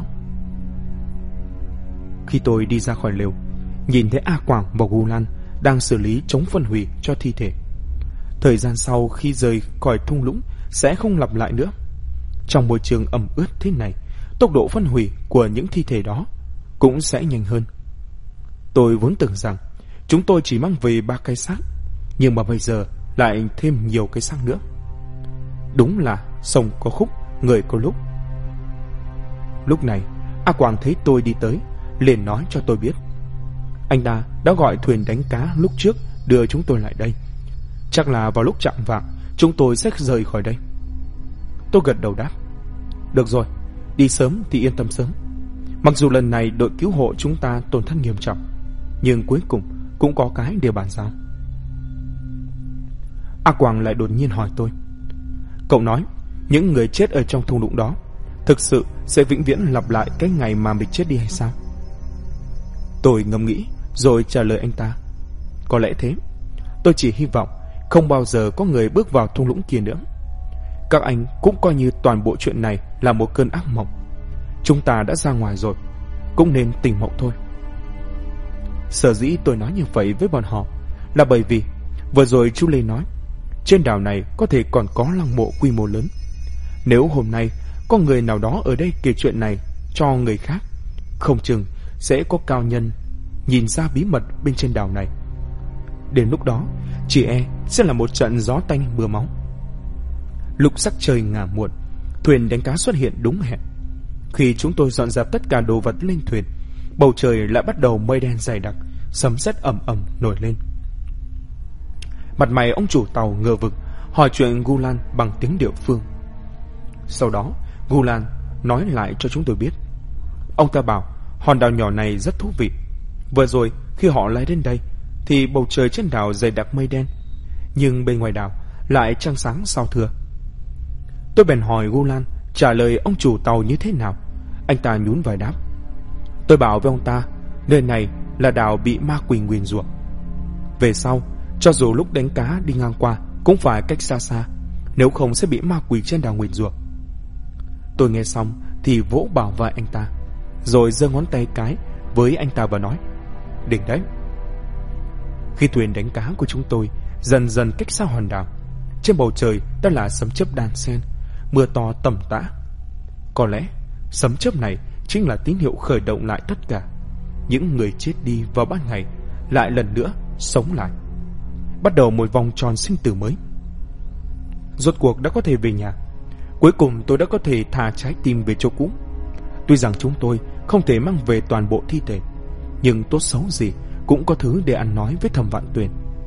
Khi tôi đi ra khỏi lều, nhìn thấy A Quảng và Gù Lan đang xử lý chống phân hủy cho thi thể. Thời gian sau khi rời khỏi thung lũng sẽ không lặp lại nữa. Trong môi trường ẩm ướt thế này, tốc độ phân hủy của những thi thể đó cũng sẽ nhanh hơn. Tôi vốn tưởng rằng chúng tôi chỉ mang về 3 cái xác, nhưng mà bây giờ lại thêm nhiều cái xác nữa. Đúng là sông có khúc, người có lúc. Lúc này A Quang thấy tôi đi tới, liền nói cho tôi biết anh ta đã gọi thuyền đánh cá lúc trước đưa chúng tôi lại đây. Chắc là vào lúc chạng vạng chúng tôi sẽ rời khỏi đây. Tôi gật đầu đáp: được rồi, đi sớm thì yên tâm sớm. Mặc dù lần này đội cứu hộ chúng ta tổn thất nghiêm trọng, nhưng cuối cùng cũng có cái để bàn giao. A Quang lại đột nhiên hỏi tôi: cậu nói những người chết ở trong thung lũng đó thực sự sẽ vĩnh viễn lặp lại cái ngày mà mình chết đi hay sao? Tôi ngẫm nghĩ rồi trả lời anh ta: có lẽ thế. Tôi chỉ hy vọng không bao giờ có người bước vào thung lũng kia nữa. Các anh cũng coi như toàn bộ chuyện này là một cơn ác mộng. Chúng ta đã ra ngoài rồi, cũng nên tỉnh mộng thôi. Sở dĩ tôi nói như vậy với bọn họ là bởi vì vừa rồi chú Lê nói trên đảo này có thể còn có lăng mộ quy mô lớn. Nếu hôm nay có người nào đó ở đây kể chuyện này cho người khác, không chừng sẽ có cao nhân nhìn ra bí mật bên trên đảo này. Đến lúc đó chỉ sẽ là một trận gió tanh mưa máu. Lúc sắc trời ngả muộn, thuyền đánh cá xuất hiện đúng hẹn. Khi chúng tôi dọn dẹp tất cả đồ vật lên thuyền, bầu trời lại bắt đầu mây đen dày đặc, sấm sét ầm ầm nổi lên. Mặt mày ông chủ tàu ngờ vực, hỏi chuyện Gulan bằng tiếng địa phương. Sau đó Gulan nói lại cho chúng tôi biết, ông ta bảo hòn đảo nhỏ này rất thú vị. Vừa rồi khi họ lái đến đây thì bầu trời trên đảo dày đặc mây đen, nhưng bên ngoài đảo lại trăng sáng sao thưa. Tôi bèn hỏi Gulan trả lời ông chủ tàu như thế nào. Anh ta nhún vai đáp: tôi bảo với ông ta nơi này là đảo bị ma quỷ nguyền rủa. Về sau cho dù lúc đánh cá đi ngang qua cũng phải cách xa xa, nếu không sẽ bị ma quỷ trên đảo nguyền rủa. Tôi nghe xong thì vỗ bảo vai anh ta, rồi giơ ngón tay cái với anh ta và nói: đỉnh đấy. Khi thuyền đánh cá của chúng tôi dần dần cách xa hòn đảo, trên bầu trời đã là sấm chớp đan xen, mưa to tầm tã. Có lẽ sấm chớp này chính là tín hiệu khởi động lại tất cả. Những người chết đi vào ban ngày lại lần nữa sống lại, bắt đầu một vòng tròn sinh tử mới. Rốt cuộc đã có thể về nhà. Cuối cùng tôi đã có thể thả trái tim về chỗ cũ. Tuy rằng chúng tôi không thể mang về toàn bộ thi thể, nhưng tốt xấu gì cũng có thứ để ăn nói với Thẩm Vạn Tuyền.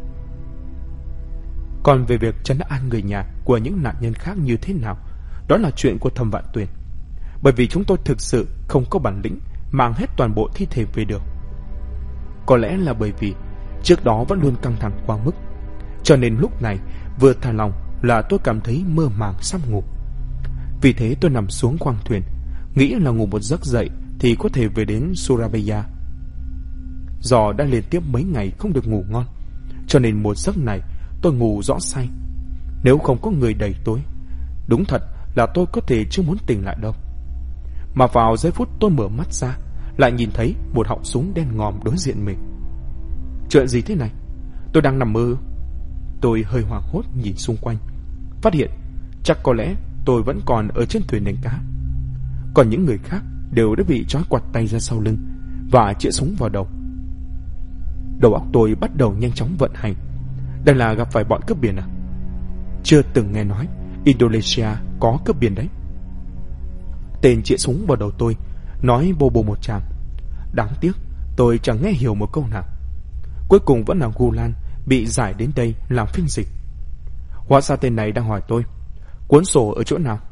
Còn về việc trấn an người nhà của những nạn nhân khác như thế nào, đó là chuyện của Thẩm Vạn Tuyền. Bởi vì chúng tôi thực sự không có bản lĩnh mang hết toàn bộ thi thể về được. Có lẽ là bởi vì trước đó vẫn luôn căng thẳng quá mức, cho nên lúc này vừa thả lòng là tôi cảm thấy mơ màng sắp ngủ. Vì thế tôi nằm xuống khoang thuyền, nghĩ là ngủ một giấc dậy thì có thể về đến Surabaya. Do đã liên tiếp mấy ngày không được ngủ ngon, cho nên một giấc này tôi ngủ rõ say. Nếu không có người đẩy tôi, đúng thật là tôi có thể chưa muốn tỉnh lại đâu. Mà vào giây phút tôi mở mắt ra, lại nhìn thấy một họng súng đen ngòm đối diện mình. Chuyện gì thế này? Tôi đang nằm mơ? Tôi hơi hoảng hốt nhìn xung quanh, phát hiện chắc có lẽ tôi vẫn còn ở trên thuyền đánh cá. Còn những người khác đều đã bị trói quặt tay ra sau lưng và chĩa súng vào đầu. Đầu óc tôi bắt đầu nhanh chóng vận hành. Đây là gặp phải bọn cướp biển à? Chưa từng nghe nói Indonesia có cướp biển đấy. Tên chĩa súng vào đầu tôi nói bô bô một tràng. Đáng tiếc tôi chẳng nghe hiểu một câu nào. Cuối cùng vẫn là Gulan bị giải đến đây làm phiên dịch. Hóa ra tên này đang hỏi tôi cuốn sổ ở chỗ nào.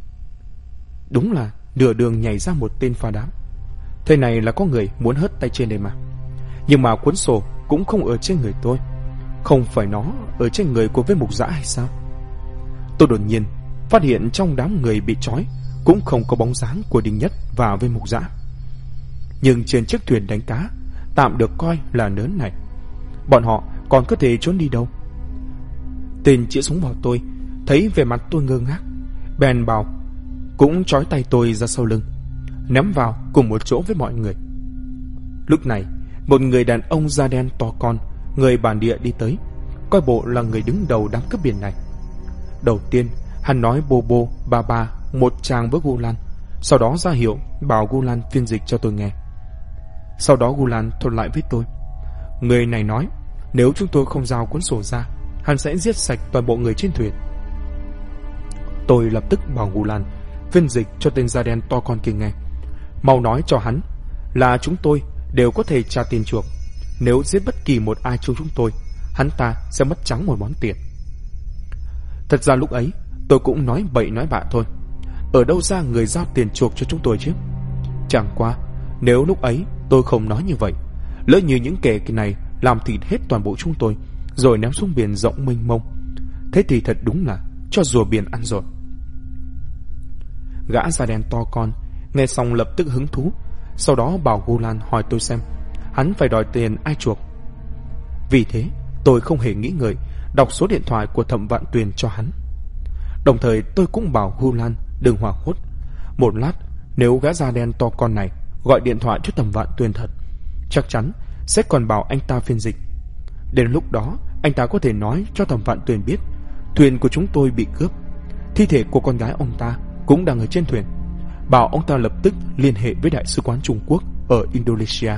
Đúng là nửa đường nhảy ra một tên phá đám. Thế này là có người muốn hất tay trên đây mà. Nhưng mà cuốn sổ cũng không ở trên người tôi. Không phải nó ở trên người của Vết Mục Dã hay sao? Tôi đột nhiên phát hiện trong đám người bị trói cũng không có bóng dáng của Đinh Nhất và Vết Mục Dã. Nhưng trên chiếc thuyền đánh cá tạm được coi là lớn này, bọn họ còn có thể trốn đi đâu? Tên chĩa súng vào tôi thấy vẻ mặt tôi ngơ ngác, bèn bảo cũng trói tay tôi ra sau lưng, ném vào cùng một chỗ với mọi người. Lúc này một người đàn ông da đen to con, người bản địa đi tới, coi bộ là người đứng đầu đám cướp biển này. Đầu tiên hắn nói bô bô ba ba một tràng với Gulan, sau đó ra hiệu bảo Gulan phiên dịch cho tôi nghe. Sau đó Gulan thuật lại với tôi. Người này nói nếu chúng tôi không giao cuốn sổ ra, hắn sẽ giết sạch toàn bộ người trên thuyền. Tôi lập tức bảo Gulan phiên dịch cho tên da đen to con kia nghe. Mau nói cho hắn là chúng tôi đều có thể trả tiền chuộc. Nếu giết bất kỳ một ai trong chúng tôi, hắn ta sẽ mất trắng một món tiền. Thật ra lúc ấy tôi cũng nói bậy nói bạ thôi. Ở đâu ra người giao tiền chuộc cho chúng tôi chứ? Chẳng qua nếu lúc ấy tôi không nói như vậy, lỡ như những kẻ này làm thịt hết toàn bộ chúng tôi rồi ném xuống biển rộng mênh mông, thế thì thật đúng là cho rùa biển ăn rồi. Gã da đen to con nghe xong lập tức hứng thú, sau đó bảo Gulan hỏi tôi xem hắn phải đòi tiền ai chuộc. Vì thế tôi không hề nghĩ ngợi đọc số điện thoại của Thẩm Vạn Tuyền cho hắn. Đồng thời tôi cũng bảo Gulan đừng hoảng hốt. Một lát nếu gã da đen to con này gọi điện thoại cho Thẩm Vạn Tuyền thật, chắc chắn sẽ còn bảo anh ta phiên dịch. Đến lúc đó anh ta có thể nói cho Thẩm Vạn Tuyền biết thuyền của chúng tôi bị cướp, thi thể của con gái ông ta cũng đang ở trên thuyền, bảo ông ta lập tức liên hệ với Đại sứ quán Trung Quốc ở Indonesia.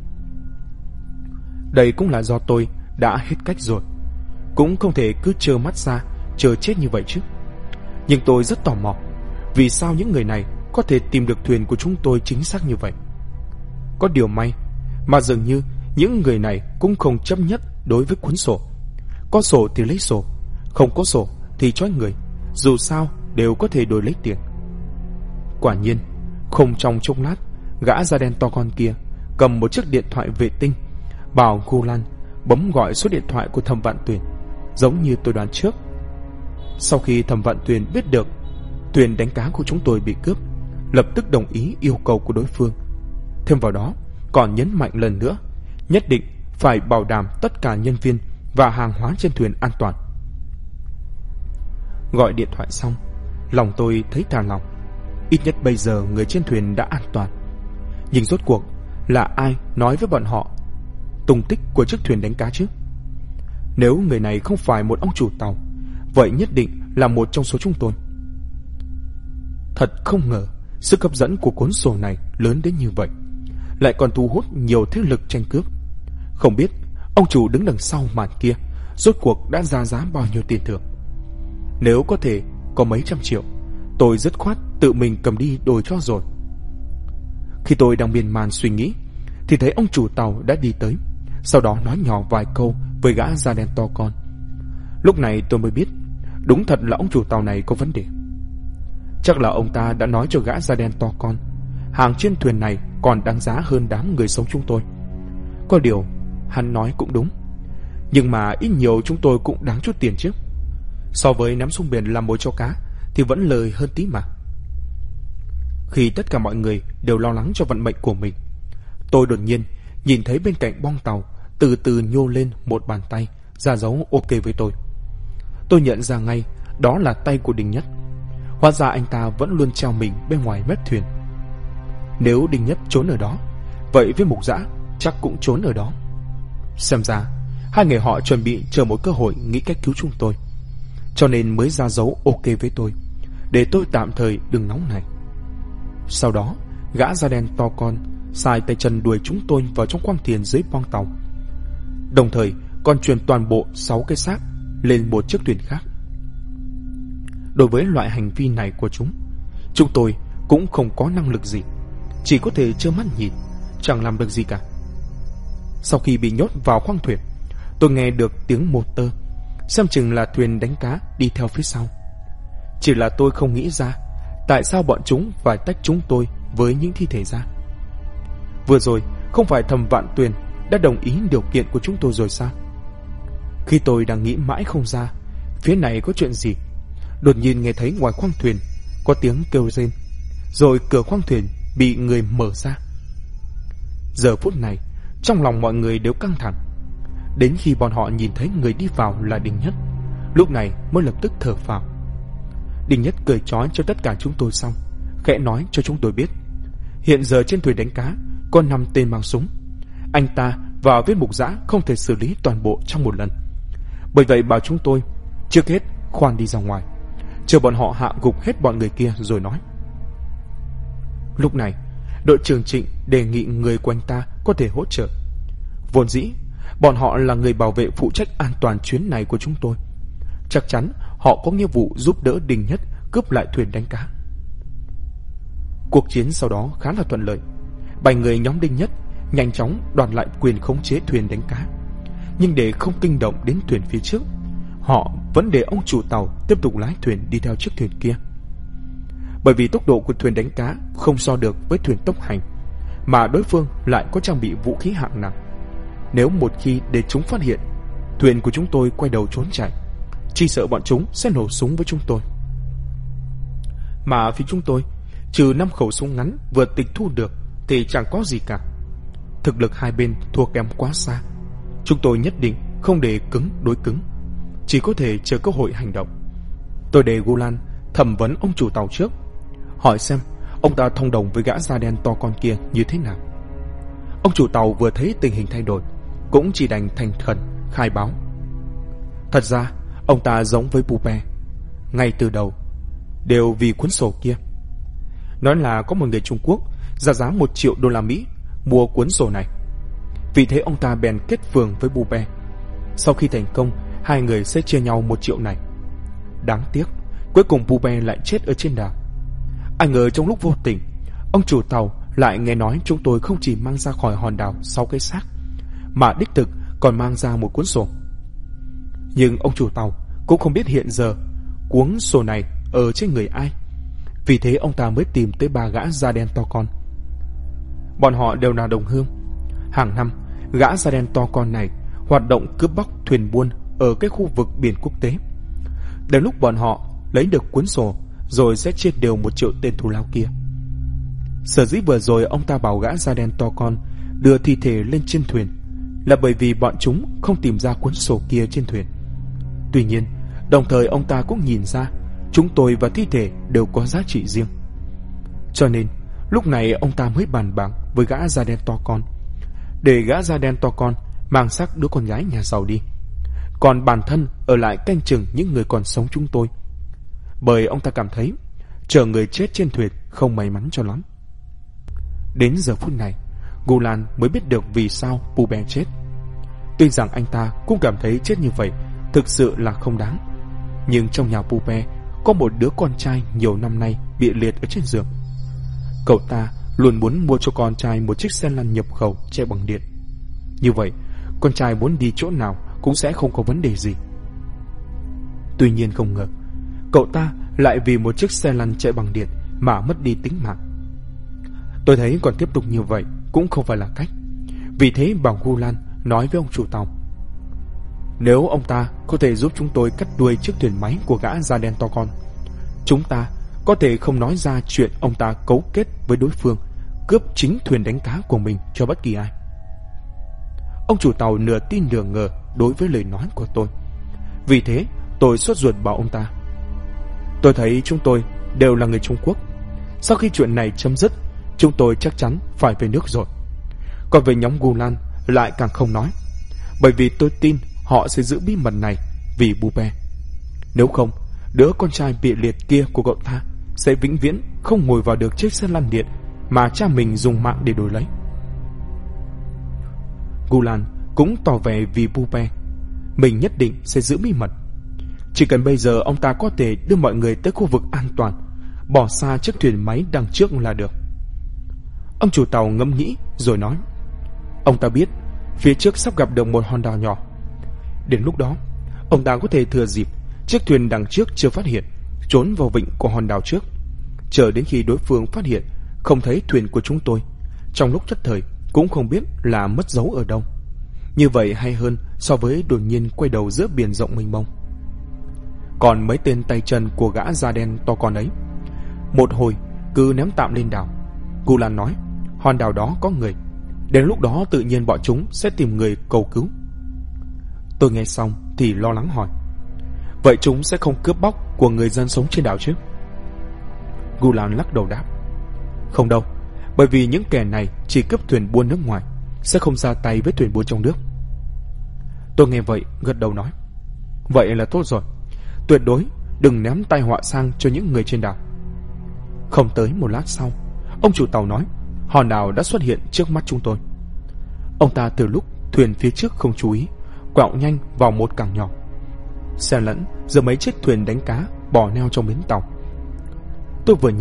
Đây cũng là do tôi đã hết cách rồi, cũng không thể cứ trơ mắt ra chờ chết như vậy chứ. Nhưng tôi rất tò mò, vì sao những người này có thể tìm được thuyền của chúng tôi chính xác như vậy. Có điều may mà dường như những người này cũng không chấp nhất đối với cuốn sổ. Có sổ thì lấy sổ, không có sổ thì trói người, dù sao đều có thể đổi lấy tiền. Quả nhiên không trong chốc lát, gã da đen to con kia cầm một chiếc điện thoại vệ tinh, bảo Gulan bấm gọi số điện thoại của Thẩm Vạn Tuyền, giống như tôi đoán trước. Sau khi Thẩm Vạn Tuyền biết được thuyền đánh cá của chúng tôi bị cướp, lập tức đồng ý yêu cầu của đối phương. Thêm vào đó còn nhấn mạnh lần nữa nhất định phải bảo đảm tất cả nhân viên và hàng hóa trên thuyền an toàn. Gọi điện thoại xong, lòng tôi thấy thả lòng. Ít nhất bây giờ người trên thuyền đã an toàn. Nhưng rốt cuộc là ai nói với bọn họ tung tích của chiếc thuyền đánh cá chứ? Nếu người này không phải một ông chủ tàu, vậy nhất định là một trong số chúng tôi. Thật không ngờ sức hấp dẫn của cuốn sổ này lớn đến như vậy, lại còn thu hút nhiều thế lực tranh cướp. Không biết ông chủ đứng đằng sau màn kia rốt cuộc đã ra giá bao nhiêu tiền thưởng. Nếu có thể có mấy trăm triệu, tôi dứt khoát tự mình cầm đi đổi cho rồi. Khi tôi đang miên man suy nghĩ thì thấy ông chủ tàu đã đi tới, sau đó nói nhỏ vài câu với gã da đen to con. Lúc này tôi mới biết đúng thật là ông chủ tàu này có vấn đề. Chắc là ông ta đã nói cho gã da đen to con hàng trên thuyền này còn đáng giá hơn đám người sống chúng tôi. Có điều hắn nói cũng đúng, nhưng mà ít nhiều chúng tôi cũng đáng chút tiền chứ. So với ném xuống biển làm mồi cho cá thì vẫn lời hơn tí mà. Khi tất cả mọi người đều lo lắng cho vận mệnh của mình, tôi đột nhiên nhìn thấy bên cạnh boong tàu từ từ nhô lên một bàn tay ra dấu ok với tôi. Tôi nhận ra ngay đó là tay của Đinh Nhất. Hóa ra anh ta vẫn luôn treo mình bên ngoài mép thuyền. Nếu Đinh Nhất trốn ở đó, vậy với Mục Dã chắc cũng trốn ở đó. Xem ra hai người họ chuẩn bị chờ một cơ hội nghĩ cách cứu chúng tôi, cho nên mới ra dấu ok với tôi, để tôi tạm thời đừng nóng này. Sau đó gã da đen to con xài tay chân đuổi chúng tôi vào trong khoang thuyền dưới boong tàu, đồng thời còn chuyển toàn bộ 6 cái xác lên một chiếc thuyền khác. Đối với loại hành vi này của chúng tôi cũng không có năng lực gì, chỉ có thể trơ mắt nhìn, chẳng làm được gì cả. Sau khi bị nhốt vào khoang thuyền, tôi nghe được tiếng motor, xem chừng là thuyền đánh cá đi theo phía sau. Chỉ là tôi không nghĩ ra tại sao bọn chúng phải tách chúng tôi với những thi thể ra. Vừa rồi không phải Thẩm Vạn Tuyền đã đồng ý điều kiện của chúng tôi rồi sao? Khi tôi đang nghĩ mãi không ra phía này có chuyện gì, đột nhiên nghe thấy ngoài khoang thuyền có tiếng kêu rên, rồi cửa khoang thuyền bị người mở ra. Giờ phút này trong lòng mọi người đều căng thẳng. Đến khi bọn họ nhìn thấy người đi vào là Đinh Nhất, lúc này mới lập tức thở phào. Đinh Nhất cười trói cho tất cả chúng tôi xong, khẽ nói cho chúng tôi biết hiện giờ trên thuyền đánh cá có 5 tên mang súng. Anh ta và với Mục Dã không thể xử lý toàn bộ trong một lần, bởi vậy bảo chúng tôi trước hết khoan đi ra ngoài, chờ bọn họ hạ gục hết bọn người kia rồi nói. Lúc này đội trưởng Trịnh đề nghị người của anh ta có thể hỗ trợ. Vốn dĩ bọn họ là người bảo vệ phụ trách an toàn chuyến này của chúng tôi, chắc chắn họ có nghĩa vụ giúp đỡ Đinh Nhất cướp lại thuyền đánh cá. Cuộc chiến sau đó khá là thuận lợi. 7 người nhóm Đinh Nhất nhanh chóng đoạt lại quyền khống chế thuyền đánh cá. Nhưng để không kinh động đến thuyền phía trước, họ vẫn để ông chủ tàu tiếp tục lái thuyền đi theo chiếc thuyền kia. Bởi vì tốc độ của thuyền đánh cá không so được với thuyền tốc hành, mà đối phương lại có trang bị vũ khí hạng nặng. Nếu một khi để chúng phát hiện thuyền của chúng tôi quay đầu trốn chạy, chỉ sợ bọn chúng sẽ nổ súng với chúng tôi. Mà phía chúng tôi, trừ 5 khẩu súng ngắn vừa tịch thu được thì chẳng có gì cả. Thực lực hai bên thua kém quá xa. Chúng tôi nhất định không để cứng đối cứng, chỉ có thể chờ cơ hội hành động. Tôi để Gulan thẩm vấn ông chủ tàu trước, hỏi xem ông ta thông đồng với gã da đen to con kia như thế nào. Ông chủ tàu vừa thấy tình hình thay đổi, cũng chỉ đành thành khẩn khai báo. Thật ra ông ta giống với Pupe ngay từ đầu, đều vì cuốn sổ kia. Nói là có một người Trung Quốc ra giá 1 triệu đô la Mỹ mua cuốn sổ này. Vì thế ông ta bèn kết phường với Pupe. Sau khi thành công, hai người sẽ chia nhau 1 triệu này. Đáng tiếc, cuối cùng Pupe lại chết ở trên đảo. Ai ngờ trong lúc vô tình, ông chủ tàu lại nghe nói chúng tôi không chỉ mang ra khỏi hòn đảo 6 cái xác, mà đích thực còn mang ra một cuốn sổ. Nhưng ông chủ tàu cũng không biết hiện giờ cuốn sổ này ở trên người ai. Vì thế ông ta mới tìm tới 3 gã da đen to con. Bọn họ đều là đồng hương. Hàng năm, gã da đen to con này hoạt động cướp bóc thuyền buôn ở cái khu vực biển quốc tế. Đến lúc bọn họ lấy được cuốn sổ, rồi sẽ chia đều 1 triệu tên thù lao kia. Sở dĩ vừa rồi ông ta bảo gã da đen to con đưa thi thể lên trên thuyền là bởi vì bọn chúng không tìm ra cuốn sổ kia trên thuyền. Tuy nhiên, đồng thời ông ta cũng nhìn ra chúng tôi và thi thể đều có giá trị riêng. Cho nên, lúc này ông ta mới bàn bạc với gã da đen to con, để gã da đen to con mang xác đứa con gái nhà giàu đi, còn bản thân ở lại canh chừng những người còn sống chúng tôi. Bởi ông ta cảm thấy chờ người chết trên thuyền không may mắn cho lắm. Đến giờ phút này, Gulan mới biết được vì sao Pupe chết. Tuy rằng anh ta cũng cảm thấy chết như vậy thực sự là không đáng, nhưng trong nhà Pupe có một đứa con trai nhiều năm nay bị liệt ở trên giường. Cậu ta luôn muốn mua cho con trai một chiếc xe lăn nhập khẩu chạy bằng điện. Như vậy, con trai muốn đi chỗ nào cũng sẽ không có vấn đề gì. Tuy nhiên không ngờ, cậu ta lại vì một chiếc xe lăn chạy bằng điện mà mất đi tính mạng. Tôi thấy còn tiếp tục như vậy cũng không phải là cách. Vì thế bảo Gulan nói với ông chủ tàu, nếu ông ta có thể giúp chúng tôi cắt đuôi chiếc thuyền máy của gã da đen to con, chúng ta có thể không nói ra chuyện ông ta cấu kết với đối phương cướp chính thuyền đánh cá của mình cho bất kỳ ai. Ông chủ tàu nửa tin nửa ngờ đối với lời nói của tôi. Vì thế tôi sốt ruột bảo ông ta, tôi thấy chúng tôi đều là người Trung Quốc. Sau khi chuyện này chấm dứt, chúng tôi chắc chắn phải về nước rồi. Còn về nhóm Gulan lại càng không nói, bởi vì tôi tin họ sẽ giữ bí mật này vì Pupe. Nếu không, đứa con trai bị liệt kia của cậu ta sẽ vĩnh viễn không ngồi vào được chiếc xe lăn điện mà cha mình dùng mạng để đổi lấy. Gulan cũng tỏ vẻ vì Pupe mình nhất định sẽ giữ bí mật. Chỉ cần bây giờ ông ta có thể đưa mọi người tới khu vực an toàn, bỏ xa chiếc thuyền máy đằng trước là được. Ông chủ tàu ngẫm nghĩ rồi nói, ông ta biết phía trước sắp gặp được một hòn đảo nhỏ. Đến lúc đó, ông ta có thể thừa dịp chiếc thuyền đằng trước chưa phát hiện, trốn vào vịnh của hòn đảo trước, chờ đến khi đối phương phát hiện không thấy thuyền của chúng tôi, trong lúc nhất thời cũng không biết là mất dấu ở đâu. Như vậy hay hơn so với đột nhiên quay đầu giữa biển rộng mênh mông. Còn mấy tên tay chân của gã da đen to con ấy, một hồi cứ ném tạm lên đảo. Gulan nói hòn đảo đó có người, đến lúc đó tự nhiên bọn chúng sẽ tìm người cầu cứu. Tôi nghe xong thì lo lắng hỏi, vậy chúng sẽ không cướp bóc của người dân sống trên đảo chứ? Gulan lắc đầu đáp, không đâu, bởi vì những kẻ này chỉ cướp thuyền buôn nước ngoài, sẽ không ra tay với thuyền buôn trong nước. Tôi nghe vậy gật đầu nói, vậy là tốt rồi, tuyệt đối đừng ném tai họa sang cho những người trên đảo. Không tới một lát sau, ông chủ tàu nói hòn đảo đã xuất hiện trước mắt chúng tôi. Ông ta từ lúc thuyền phía trước không chú ý, quẹo nhanh vào một cảng nhỏ, xen lẫn giữa mấy chiếc thuyền đánh cá bò neo trong bến tàu. Tôi vừa nhìn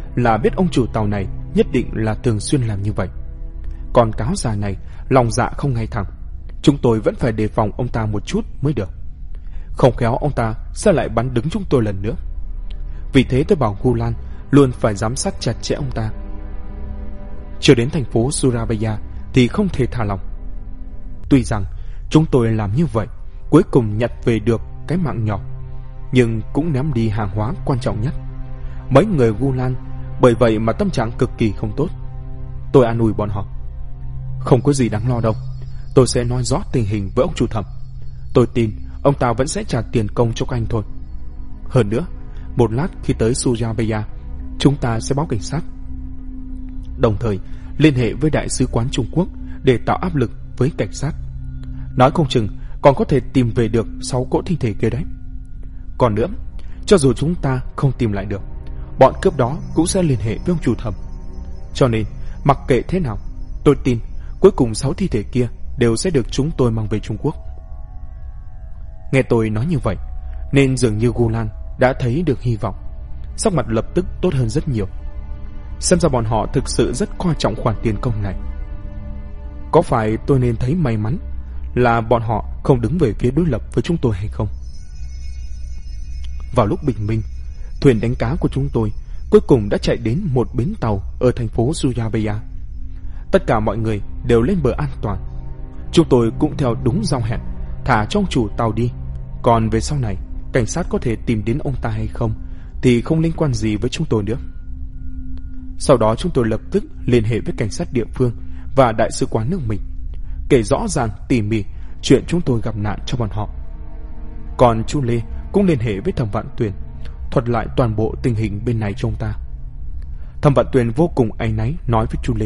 là biết ông chủ tàu này nhất định là thường xuyên làm như vậy. Còn cáo già này lòng dạ không ngay thẳng, chúng tôi vẫn phải đề phòng ông ta một chút mới được. Không khéo ông ta sẽ lại bắn đứng chúng tôi lần nữa. Vì thế tôi bảo Gulan luôn phải giám sát chặt chẽ ông ta. Chưa đến thành phố Surabaya thì không thể thả lỏng. Tuy rằng chúng tôi làm như vậy cuối cùng nhặt về được cái mạng nhỏ, nhưng cũng ném đi hàng hóa quan trọng nhất. Mấy người Gulan bởi vậy mà tâm trạng cực kỳ không tốt. Tôi an ủi bọn họ: không có gì đáng lo đâu, tôi sẽ nói rõ tình hình với ông chủ thẩm. Tôi tin ông ta vẫn sẽ trả tiền công cho các anh thôi. Hơn nữa, một lát khi tới Surabaya, chúng ta sẽ báo cảnh sát, đồng thời liên hệ với đại sứ quán Trung Quốc để tạo áp lực với cảnh sát. Nói không chừng còn có thể tìm về được 6 cỗ thi thể kia đấy. Còn nữa, cho dù chúng ta không tìm lại được, bọn cướp đó cũng sẽ liên hệ với ông chủ thẩm. Cho nên mặc kệ thế nào, tôi tin cuối cùng 6 thi thể kia đều sẽ được chúng tôi mang về Trung Quốc. Nghe tôi nói như vậy nên dường như Gulan đã thấy được hy vọng, sắc mặt lập tức tốt hơn rất nhiều. Xem ra bọn họ thực sự rất coi trọng khoản tiền công này. Có phải tôi nên thấy may mắn là bọn họ không đứng về phía đối lập với chúng tôi hay không? Vào lúc bình minh, thuyền đánh cá của chúng tôi cuối cùng đã chạy đến một bến tàu ở thành phố Surabaya. Tất cả mọi người đều lên bờ an toàn. Chúng tôi cũng theo đúng giao hẹn thả cho ông chủ tàu đi. Còn về sau này cảnh sát có thể tìm đến ông ta hay không thì không liên quan gì với chúng tôi nữa. Sau đó chúng tôi lập tức liên hệ với cảnh sát địa phương và đại sứ quán nước mình, kể rõ ràng tỉ mỉ chuyện chúng tôi gặp nạn cho bọn họ. Còn chú Lê cũng liên hệ với Thẩm Vạn Tuyền, thuật lại toàn bộ tình hình bên này cho ông ta. Thẩm Vạn Tuyền vô cùng áy náy nói với chú Lê: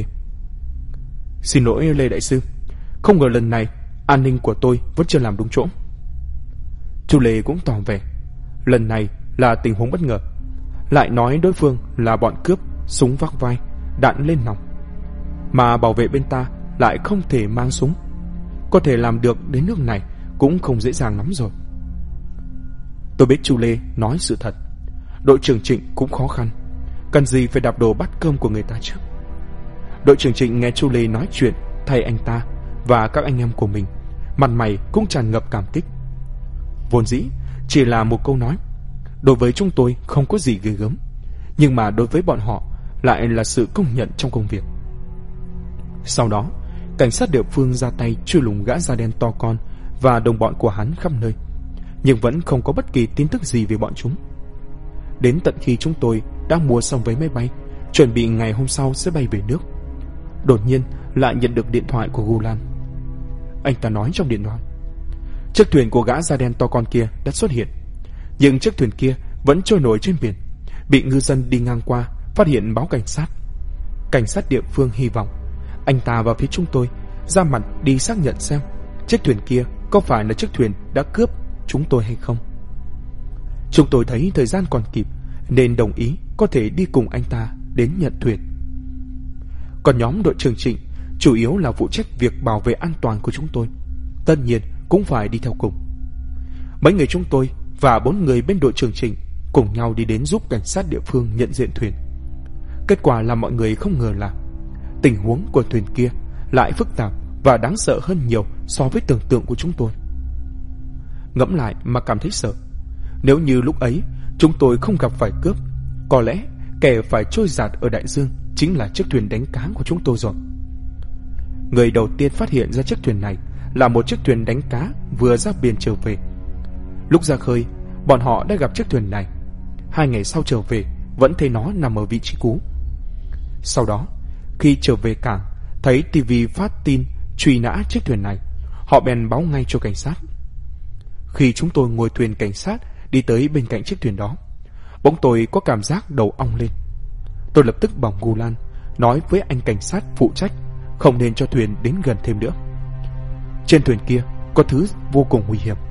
xin lỗi Lê đại sư, không ngờ lần này an ninh của tôi vẫn chưa làm đúng chỗ. Chú Lê cũng tỏ vẻ lần này là tình huống bất ngờ, lại nói đối phương là bọn cướp, súng vác vai, đạn lên nòng, mà bảo vệ bên ta lại không thể mang súng. Có thể làm được đến nước này cũng không dễ dàng lắm rồi. Tôi biết chú Lê nói sự thật. Đội trưởng Trịnh cũng khó khăn, cần gì phải đạp đổ bát cơm của người ta chứ. Đội trưởng Trịnh nghe chú Lê nói chuyện thay anh ta và các anh em của mình, mặt mày cũng tràn ngập cảm kích. Vốn dĩ chỉ là một câu nói, đối với chúng tôi không có gì ghê gớm, nhưng mà đối với bọn họ lại là sự công nhận trong công việc. Sau đó, cảnh sát địa phương ra tay truy lùng gã da đen to con và đồng bọn của hắn khắp nơi, nhưng vẫn không có bất kỳ tin tức gì về bọn chúng. Đến tận khi chúng tôi đã mua xong vé máy bay, chuẩn bị ngày hôm sau sẽ bay về nước, đột nhiên lại nhận được điện thoại của Gulan. Anh ta nói trong điện thoại, chiếc thuyền của gã da đen to con kia đã xuất hiện, nhưng chiếc thuyền kia vẫn trôi nổi trên biển, bị ngư dân đi ngang qua phát hiện báo cảnh sát. Cảnh sát địa phương hy vọng anh ta và phía chúng tôi ra mặt đi xác nhận xem chiếc thuyền kia có phải là chiếc thuyền đã cướp chúng tôi hay không. Chúng tôi thấy thời gian còn kịp nên đồng ý có thể đi cùng anh ta đến nhận thuyền. Còn nhóm đội trưởng Trịnh chủ yếu là phụ trách việc bảo vệ an toàn của chúng tôi, tất nhiên cũng phải đi theo cùng. Mấy người chúng tôi và 4 người bên đội trưởng Trịnh cùng nhau đi đến giúp cảnh sát địa phương nhận diện thuyền. Kết quả là mọi người không ngờ là tình huống của thuyền kia lại phức tạp và đáng sợ hơn nhiều so với tưởng tượng của chúng tôi. Ngẫm lại mà cảm thấy sợ. Nếu như lúc ấy chúng tôi không gặp phải cướp, có lẽ kẻ phải trôi dạt ở đại dương chính là chiếc thuyền đánh cá của chúng tôi rồi. Người đầu tiên phát hiện ra chiếc thuyền này là một chiếc thuyền đánh cá vừa ra biển trở về. Lúc ra khơi, bọn họ đã gặp chiếc thuyền này. 2 ngày sau trở về, vẫn thấy nó nằm ở vị trí cũ. Sau đó, khi trở về cảng, thấy TV phát tin truy nã chiếc thuyền này, họ bèn báo ngay cho cảnh sát. Khi chúng tôi ngồi thuyền cảnh sát đi tới bên cạnh chiếc thuyền đó, bỗng tôi có cảm giác đầu ong lên. Tôi lập tức bảo Gulan nói với anh cảnh sát phụ trách không nên cho thuyền đến gần thêm nữa. Trên thuyền kia có thứ vô cùng nguy hiểm.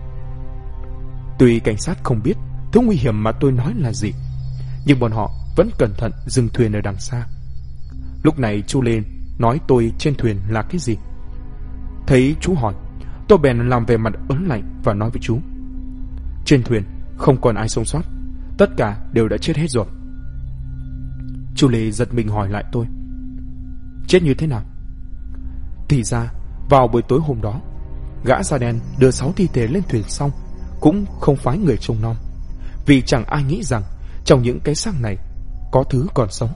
Tuy cảnh sát không biết thứ nguy hiểm mà tôi nói là gì, nhưng bọn họ vẫn cẩn thận dừng thuyền ở đằng xa. Lúc này chú lên nói tôi trên thuyền là cái gì. Thấy chú hỏi, tôi bèn làm vẻ mặt ớn lạnh và nói với chú: trên thuyền không còn ai sống sót, tất cả đều đã chết hết rồi. Chu Lê giật mình hỏi lại tôi: Chết như thế nào? Thì ra vào buổi tối hôm đó, gã da đen đưa 6 thi thể lên thuyền xong cũng không phái người trông nom, vì chẳng ai nghĩ rằng trong những cái xác này có thứ còn sống.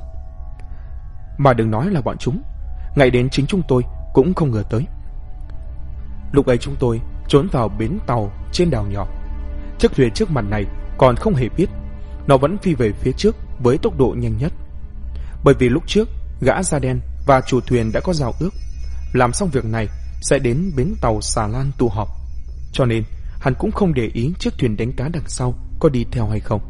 Mà đừng nói là bọn chúng, ngay đến chính chúng tôi cũng không ngờ tới. Lúc ấy chúng tôi trốn vào bến tàu trên đảo nhỏ. Chiếc thuyền trước mặt này còn không hề biết nó vẫn phi về phía trước với tốc độ nhanh nhất. Bởi vì lúc trước gã da đen và chủ thuyền đã có giao ước, làm xong việc này sẽ đến bến tàu Xà Lan tụ họp, cho nên hắn cũng không để ý chiếc thuyền đánh cá đằng sau có đi theo hay không.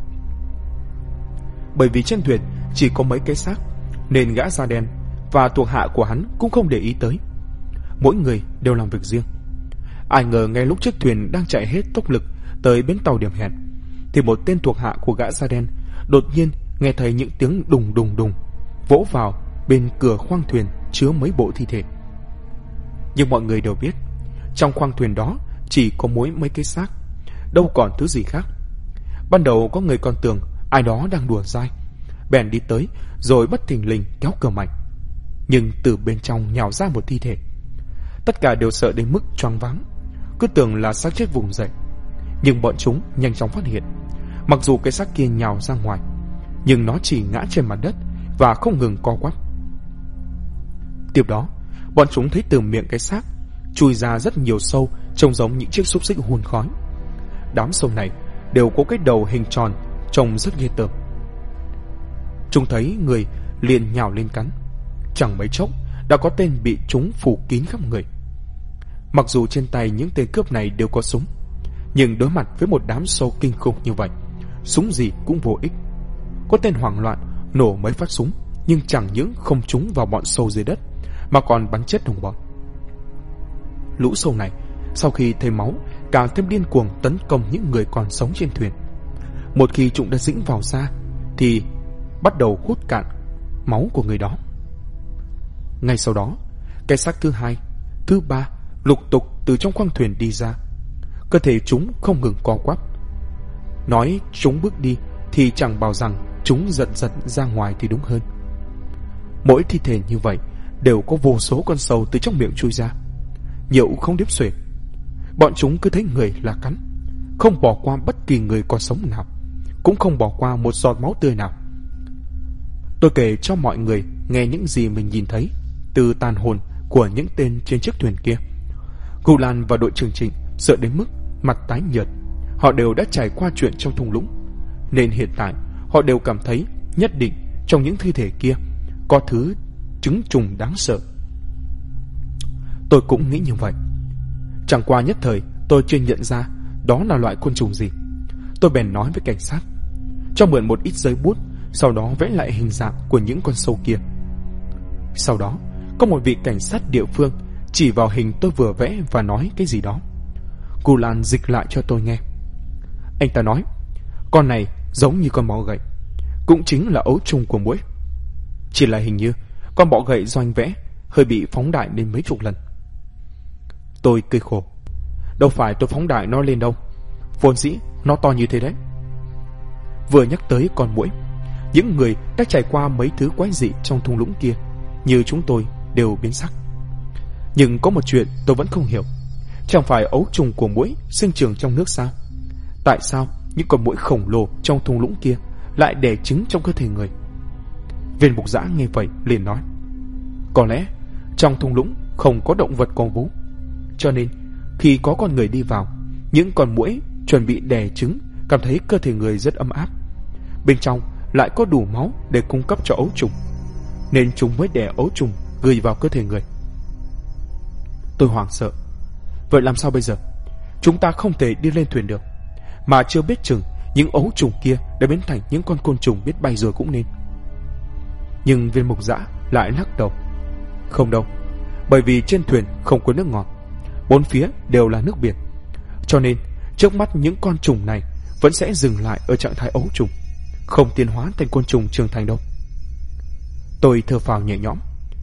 Bởi vì trên thuyền chỉ có mấy cái xác, nên gã da đen và thuộc hạ của hắn cũng không để ý tới. Mỗi người đều làm việc riêng. Ai ngờ ngay lúc chiếc thuyền đang chạy hết tốc lực tới bến tàu điểm hẹn, thì một tên thuộc hạ của gã da đen đột nhiên nghe thấy những tiếng đùng đùng đùng vỗ vào bên cửa khoang thuyền chứa mấy bộ thi thể. Nhưng mọi người đều biết, trong khoang thuyền đó chỉ có mỗi mấy cái xác, đâu còn thứ gì khác. Ban đầu có người còn tưởng ai đó đang đùa dai, bèn đi tới rồi bất thình lình kéo cửa mạnh. Nhưng từ bên trong nhào ra một thi thể. Tất cả đều sợ đến mức choáng váng, cứ tưởng là xác chết vùng dậy. Nhưng bọn chúng nhanh chóng phát hiện, mặc dù cái xác kia nhào ra ngoài, nhưng nó chỉ ngã trên mặt đất và không ngừng co quắp. Tiếp đó, bọn chúng thấy từ miệng cái xác chui ra rất nhiều sâu trông giống những chiếc xúc xích hun khói. Đám sâu này đều có cái đầu hình tròn, trông rất ghê tởm. Chúng thấy người liền nhào lên cắn. Chẳng mấy chốc đã có tên bị chúng phủ kín khắp người. Mặc dù trên tay những tên cướp này đều có súng, nhưng đối mặt với một đám sâu kinh khủng như vậy, súng gì cũng vô ích. Có tên hoảng loạn nổ mấy phát súng, nhưng chẳng những không trúng vào bọn sâu dưới đất, mà còn bắn chết đồng bọn. Lũ sâu này sau khi thấy máu càng thêm điên cuồng tấn công những người còn sống trên thuyền. Một khi chúng đã dính vào da thì bắt đầu hút cạn máu của người đó. Ngay sau đó, cái xác thứ hai, thứ ba lục tục từ trong khoang thuyền đi ra. Cơ thể chúng không ngừng co quắp. Nói chúng bước đi thì chẳng bảo rằng chúng giật ra ngoài thì đúng hơn. Mỗi thi thể như vậy đều có vô số con sâu từ trong miệng chui ra, nhiều không đếm xuể. Bọn chúng cứ thấy người là cắn, không bỏ qua bất kỳ người còn sống nào, cũng không bỏ qua một giọt máu tươi nào. Tôi kể cho mọi người nghe những gì mình nhìn thấy từ tàn hồn của những tên trên chiếc thuyền kia. Cù Lan và đội trưởng Trịnh sợ đến mức mặt tái nhợt. Họ đều đã trải qua chuyện trong thung lũng, nên hiện tại họ đều cảm thấy nhất định trong những thi thể kia có thứ trứng trùng đáng sợ. Tôi cũng nghĩ như vậy. Chẳng qua nhất thời tôi chưa nhận ra đó là loại côn trùng gì. Tôi bèn nói với cảnh sát, cho mượn một ít giấy bút, sau đó vẽ lại hình dạng của những con sâu kia. Sau đó có một vị cảnh sát địa phương chỉ vào hình tôi vừa vẽ và nói cái gì đó. Cù Lan dịch lại cho tôi nghe. Anh ta nói, con này giống như con bọ gậy, cũng chính là ấu trùng của muỗi. Chỉ là hình như con bọ gậy do anh vẽ hơi bị phóng đại đến mấy chục lần. Tôi cười khổ. Đâu phải tôi phóng đại nó lên đâu, vốn dĩ nó to như thế đấy. Vừa nhắc tới con muỗi, những người đã trải qua mấy thứ quái dị trong thung lũng kia như chúng tôi đều biến sắc. Nhưng có một chuyện tôi vẫn không hiểu. Chẳng phải ấu trùng của muỗi sinh trưởng trong nước sao? Tại sao những con muỗi khổng lồ trong thung lũng kia lại đẻ trứng trong cơ thể người? Viên mục giã nghe vậy liền nói, có lẽ trong thung lũng không có động vật có vú, cho nên khi có con người đi vào, những con muỗi chuẩn bị đẻ trứng cảm thấy cơ thể người rất ấm áp, bên trong lại có đủ máu để cung cấp cho ấu trùng, nên chúng mới đẻ ấu trùng gửi vào cơ thể người. Tôi hoảng sợ. Vậy làm sao bây giờ? Chúng ta không thể đi lên thuyền được, mà chưa biết chừng những ấu trùng kia đã biến thành những con côn trùng biết bay rồi cũng nên. Nhưng viên mục giã lại lắc đầu. Không đâu, bởi vì trên thuyền không có nước ngọt, bốn phía đều là nước biển, cho nên trước mắt những con trùng này vẫn sẽ dừng lại ở trạng thái ấu trùng, không tiến hóa thành côn trùng trưởng thành đâu. Tôi thở phào nhẹ nhõm.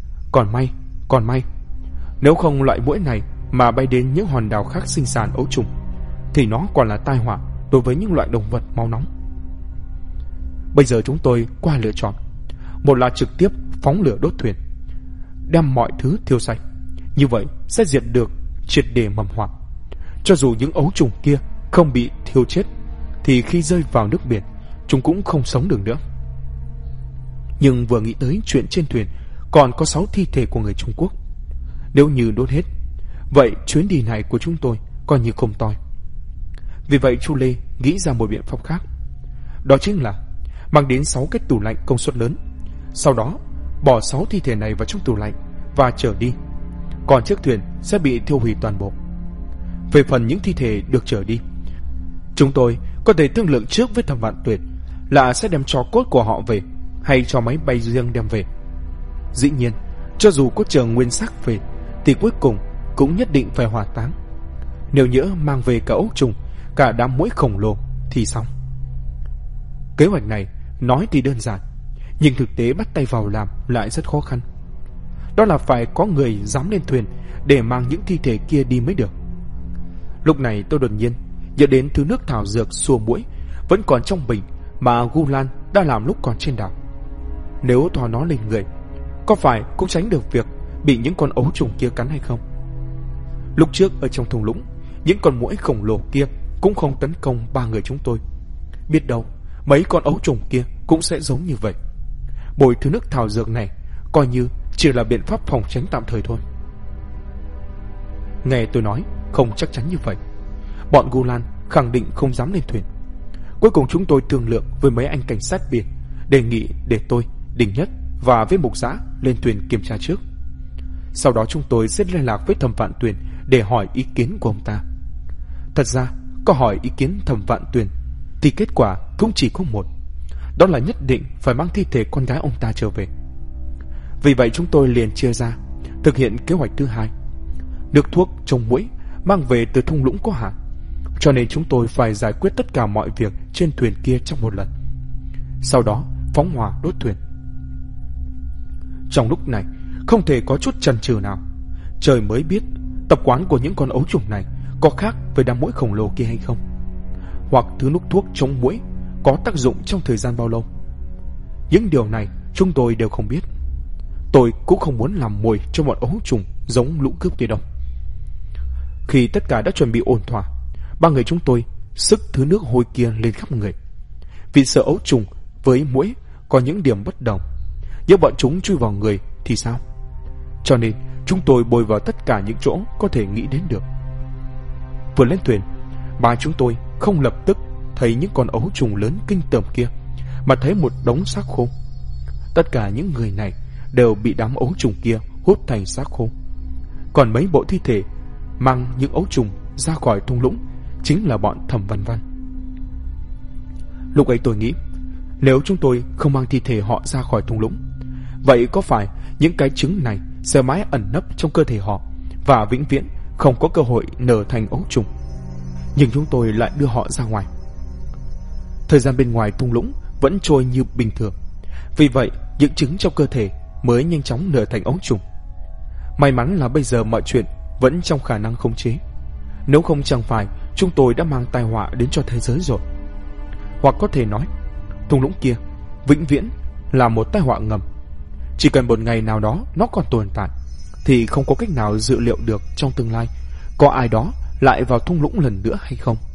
Còn may, nếu không loại muỗi này mà bay đến những hòn đảo khác sinh sản ấu trùng, thì nó còn là tai họa đối với những loại động vật máu nóng. Bây giờ chúng tôi qua lựa chọn. Một là trực tiếp phóng lửa đốt thuyền, đem mọi thứ thiêu sạch. Như vậy sẽ diệt được triệt để mầm họa. Cho dù những ấu trùng kia không bị thiêu chết, thì khi rơi vào nước biển, chúng cũng không sống được nữa. Nhưng vừa nghĩ tới chuyện trên thuyền còn có 6 thi thể của người Trung Quốc, nếu như đốt hết, vậy chuyến đi này của chúng tôi coi như không toi. Vì vậy Chu Lê nghĩ ra một biện pháp khác. Đó chính là mang đến 6 cái tủ lạnh công suất lớn, sau đó bỏ 6 thi thể này vào trong tủ lạnh và chở đi. Còn chiếc thuyền sẽ bị thiêu hủy toàn bộ. Về phần những thi thể được chở đi, chúng tôi có thể thương lượng trước với Thẩm Vạn Tuyệt là sẽ đem tro cốt của họ về, hay cho máy bay riêng đem về. Dĩ nhiên, cho dù có chở nguyên xác về, thì cuối cùng cũng nhất định phải hỏa táng. Nếu nhỡ mang về cả ấu trùng, cả đám muỗi khổng lồ thì xong. Kế hoạch này nói thì đơn giản, nhưng thực tế bắt tay vào làm lại rất khó khăn. Đó là phải có người dám lên thuyền để mang những thi thể kia đi mới được. Lúc này tôi đột nhiên nhớ đến thứ nước thảo dược xua muỗi vẫn còn trong bình mà Gu Lan đã làm lúc còn trên đảo. Nếu thoa nó lên người, có phải cũng tránh được việc bị những con ấu trùng kia cắn hay không? Lúc trước ở trong thung lũng, những con muỗi khổng lồ kia cũng không tấn công 3 người chúng tôi. Biết đâu mấy con ấu trùng kia cũng sẽ giống như vậy. Bồi thứ nước thảo dược này coi như chỉ là biện pháp phòng tránh tạm thời thôi. Nghe tôi nói không chắc chắn như vậy, bọn Gu Lan khẳng định không dám lên thuyền. Cuối cùng chúng tôi thương lượng với mấy anh cảnh sát biển, đề nghị để tôi, Đình Nhất và với Mục Dã lên thuyền kiểm tra trước. Sau đó chúng tôi sẽ liên lạc với Thẩm Vạn Tuyền để hỏi ý kiến của ông ta. Thật ra có hỏi ý kiến Thẩm Vạn Tuyền thì kết quả cũng chỉ có một, đó là nhất định phải mang thi thể con gái ông ta trở về. Vì vậy chúng tôi liền chia ra thực hiện kế hoạch thứ hai. Nước thuốc chống muỗi mang về từ thung lũng có hạn, cho nên chúng tôi phải giải quyết tất cả mọi việc trên thuyền kia trong một lần. Sau đó phóng hỏa đốt thuyền. Trong lúc này không thể có chút chần chừ nào. Trời mới biết tập quán của những con ấu trùng này có khác với đám muỗi khổng lồ kia hay không, hoặc thứ nước thuốc chống muỗi có tác dụng trong thời gian bao lâu. Những điều này chúng tôi đều không biết. Tôi cũng không muốn làm mồi cho bọn ấu trùng giống lũ cướp kia đâu. Khi tất cả đã chuẩn bị ổn thỏa, 3 người chúng tôi sức thứ nước hôi kia lên khắp người. Vì sợ ấu trùng với muỗi có những điểm bất đồng, nếu bọn chúng chui vào người thì sao? Cho nên chúng tôi bôi vào tất cả những chỗ có thể nghĩ đến được. Vừa lên thuyền, 3 chúng tôi không lập tức thấy những con ấu trùng lớn kinh tởm kia, mà thấy một đống xác khô. Tất cả những người này đều bị đám ấu trùng kia hút thành xác khô. Còn mấy bộ thi thể mang những ấu trùng ra khỏi thung lũng chính là bọn Thẩm Văn Văn. Lúc ấy tôi nghĩ, nếu chúng tôi không mang thi thể họ ra khỏi thung lũng, vậy có phải những cái trứng này sẽ mãi ẩn nấp trong cơ thể họ và vĩnh viễn không có cơ hội nở thành ấu trùng? Nhưng chúng tôi lại đưa họ ra ngoài. Thời gian bên ngoài thung lũng vẫn trôi như bình thường, vì vậy những trứng trong cơ thể mới nhanh chóng nở thành ấu trùng. May mắn là bây giờ mọi chuyện vẫn trong khả năng khống chế, nếu không chẳng phải chúng tôi đã mang tai họa đến cho thế giới rồi. Hoặc có thể nói, thung lũng kia vĩnh viễn là một tai họa ngầm. Chỉ cần một ngày nào đó nó còn tồn tại, thì không có cách nào dự liệu được trong tương lai có ai đó lại vào thung lũng lần nữa hay không.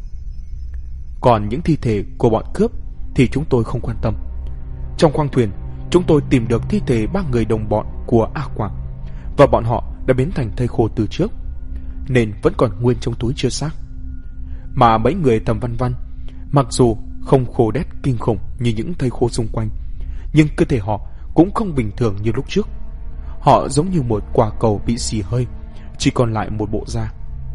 Còn những thi thể của bọn cướp thì chúng tôi không quan tâm. Trong khoang thuyền, chúng tôi tìm được thi thể 3 người đồng bọn của A Quảng, và bọn họ đã biến thành thây khô từ trước, nên vẫn còn nguyên trong túi chưa xác. Mà mấy người Thẩm Văn Văn, mặc dù không khô đét kinh khủng như những thây khô xung quanh, nhưng cơ thể họ cũng không bình thường như lúc trước. Họ giống như một quả cầu bị xì hơi, chỉ còn lại một bộ da.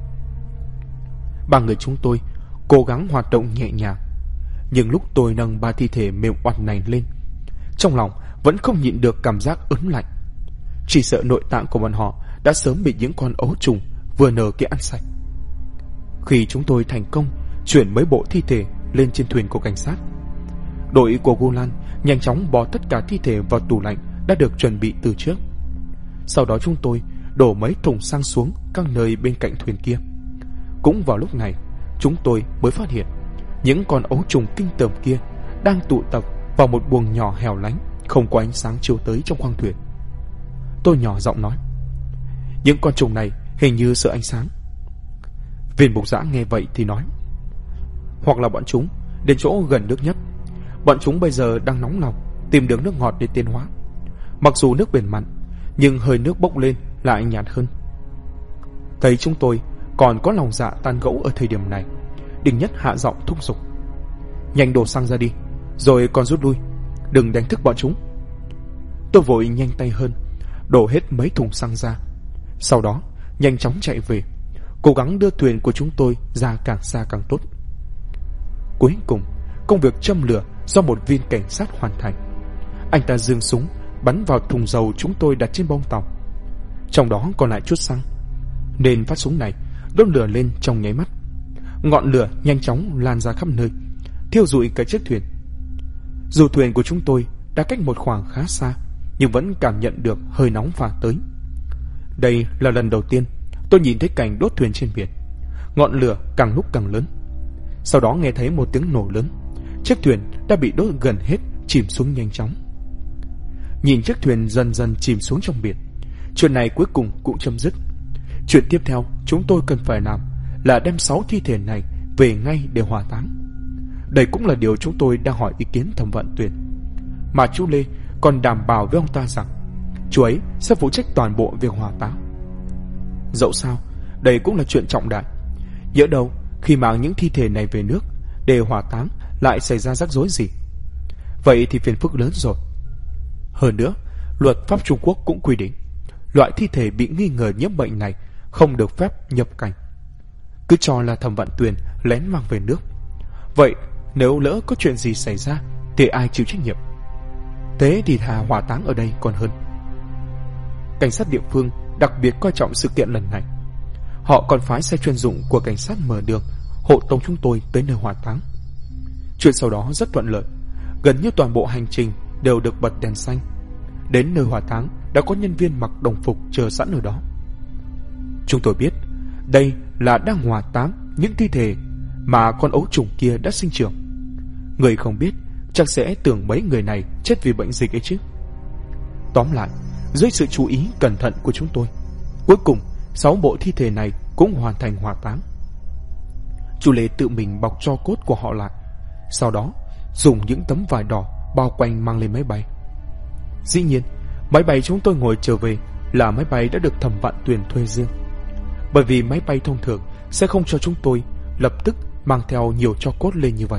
3 người chúng tôi cố gắng hoạt động nhẹ nhàng, nhưng lúc tôi nâng 3 thi thể mềm oặt này lên, trong lòng vẫn không nhịn được cảm giác ớn lạnh. Chỉ sợ nội tạng của bọn họ đã sớm bị những con ấu trùng vừa nở kia ăn sạch. Khi chúng tôi thành công chuyển mấy bộ thi thể lên trên thuyền của cảnh sát, đội của Gu Lan nhanh chóng bỏ tất cả thi thể vào tủ lạnh đã được chuẩn bị từ trước. Sau đó chúng tôi đổ mấy thùng xăng xuống các nơi bên cạnh thuyền kia. Cũng vào lúc này, chúng tôi mới phát hiện những con ấu trùng kinh tởm kia đang tụ tập vào một buồng nhỏ hẻo lánh không có ánh sáng chiếu tới trong khoang thuyền. Tôi nhỏ giọng nói, những con trùng này hình như sợ ánh sáng. Viên mục giã nghe vậy thì nói, hoặc là bọn chúng đến chỗ gần nước nhất. Bọn chúng bây giờ đang nóng lòng tìm đường nước ngọt để tiến hóa. Mặc dù nước biển mặn, nhưng hơi nước bốc lên lại nhạt hơn. Thấy chúng tôi còn có lòng dạ tan gẫu ở thời điểm này, Đinh Nhất hạ giọng thúc giục, nhanh đổ xăng ra đi, rồi còn rút lui, đừng đánh thức bọn chúng. Tôi vội nhanh tay hơn, đổ hết mấy thùng xăng ra. Sau đó nhanh chóng chạy về, cố gắng đưa thuyền của chúng tôi ra càng xa càng tốt. Cuối cùng, công việc châm lửa do một viên cảnh sát hoàn thành. Anh ta giương súng bắn vào thùng dầu chúng tôi đặt trên bông tàu, trong đó còn lại chút xăng, nên phát súng này đốt lửa lên trong nháy mắt. Ngọn lửa nhanh chóng lan ra khắp nơi, thiêu rụi cả chiếc thuyền. Dù thuyền của chúng tôi đã cách một khoảng khá xa, nhưng vẫn cảm nhận được hơi nóng phả tới. Đây là lần đầu tiên tôi nhìn thấy cảnh đốt thuyền trên biển. Ngọn lửa càng lúc càng lớn. Sau đó nghe thấy một tiếng nổ lớn. Chiếc thuyền đã bị đốt gần hết, chìm xuống nhanh chóng. Nhìn chiếc thuyền dần dần chìm xuống trong biển, chuyện này cuối cùng cũng chấm dứt. Chuyện tiếp theo chúng tôi cần phải làm là đem 6 thi thể này về ngay để hỏa táng. Đây cũng là điều chúng tôi đang hỏi ý kiến Thẩm Vạn Tuyền. Mà chú Lê còn đảm bảo với ông ta rằng chú ấy sẽ phụ trách toàn bộ việc hỏa táng. Dẫu sao, đây cũng là chuyện trọng đại. Nhỡ đâu khi mang những thi thể này về nước để hỏa táng lại xảy ra rắc rối gì, vậy thì phiền phức lớn rồi. Hơn nữa, luật pháp Trung Quốc cũng quy định loại thi thể bị nghi ngờ nhiễm bệnh này không được phép nhập cảnh. Cứ cho là Thẩm Vạn Tuyền lén mang về nước. Vậy nếu lỡ có chuyện gì xảy ra thì ai chịu trách nhiệm? Thế thì thà hỏa táng ở đây còn hơn. Cảnh sát địa phương đặc biệt coi trọng sự kiện lần này. Họ còn phái xe chuyên dụng của cảnh sát mở đường hộ tống chúng tôi tới nơi hỏa táng. Chuyện sau đó rất thuận lợi. Gần như toàn bộ hành trình đều được bật đèn xanh. Đến nơi hỏa táng đã có nhân viên mặc đồng phục chờ sẵn ở đó. Chúng tôi biết đây là đang hỏa táng những thi thể mà con ấu trùng kia đã sinh trưởng. Người không biết chắc sẽ tưởng mấy người này chết vì bệnh dịch ấy chứ. Tóm lại, dưới sự chú ý cẩn thận của chúng tôi, cuối cùng 6 bộ thi thể này cũng hoàn thành hỏa táng. Chú Lê tự mình bọc tro cốt của họ lại, sau đó dùng những tấm vải đỏ bao quanh mang lên máy bay. Dĩ nhiên, máy bay chúng tôi ngồi trở về là máy bay đã được Thẩm Vạn Tuyền thuê riêng, bởi vì máy bay thông thường sẽ không cho chúng tôi lập tức mang theo nhiều tro cốt lên như vậy.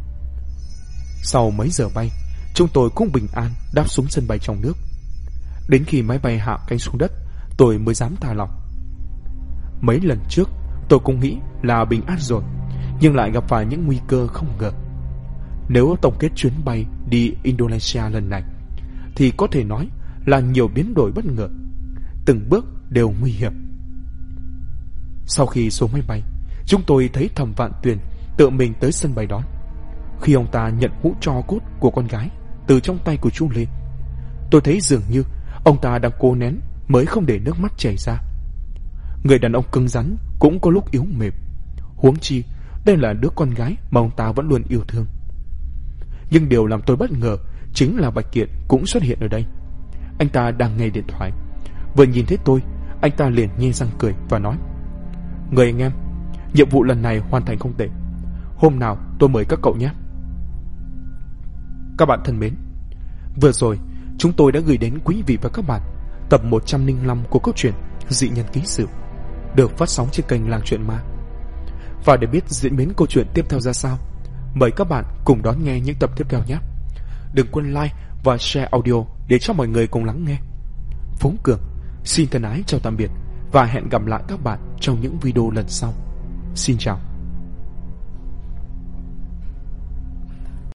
Sau mấy giờ bay, chúng tôi cũng bình an đáp xuống sân bay trong nước. Đến khi máy bay hạ cánh xuống đất, tôi mới dám thả lỏng. Mấy lần trước tôi cũng nghĩ là bình an rồi, nhưng lại gặp phải những nguy cơ không ngờ. Nếu tổng kết chuyến bay đi Indonesia lần này thì có thể nói là nhiều biến đổi bất ngờ, từng bước đều nguy hiểm. Sau khi xuống máy bay, chúng tôi thấy Thẩm Vạn Tuyền tự mình tới sân bay đón. Khi ông ta nhận hũ tro cốt của con gái từ trong tay của chú Lê, tôi thấy dường như ông ta đang cố nén mới không để nước mắt chảy ra. Người đàn ông cứng rắn cũng có lúc yếu mềm, huống chi đây là đứa con gái mà ông ta vẫn luôn yêu thương. Nhưng điều làm tôi bất ngờ chính là Bạch Kiện cũng xuất hiện ở đây. Anh ta đang nghe điện thoại. Vừa nhìn thấy tôi, anh ta liền nhe răng cười và nói: "Người anh em, nhiệm vụ lần này hoàn thành không tệ. Hôm nào tôi mời các cậu nhé." Các bạn thân mến, vừa rồi chúng tôi đã gửi đến quý vị và các bạn tập 105 của câu chuyện Dị Nhân Ký Sự, được phát sóng trên kênh Làng Chuyện Ma. Và để biết diễn biến câu chuyện tiếp theo ra sao, mời các bạn cùng đón nghe những tập tiếp theo nhé. Đừng quên like và share audio để cho mọi người cùng lắng nghe. Phú Cường xin thân ái chào tạm biệt và hẹn gặp lại các bạn trong những video lần sau. Xin chào.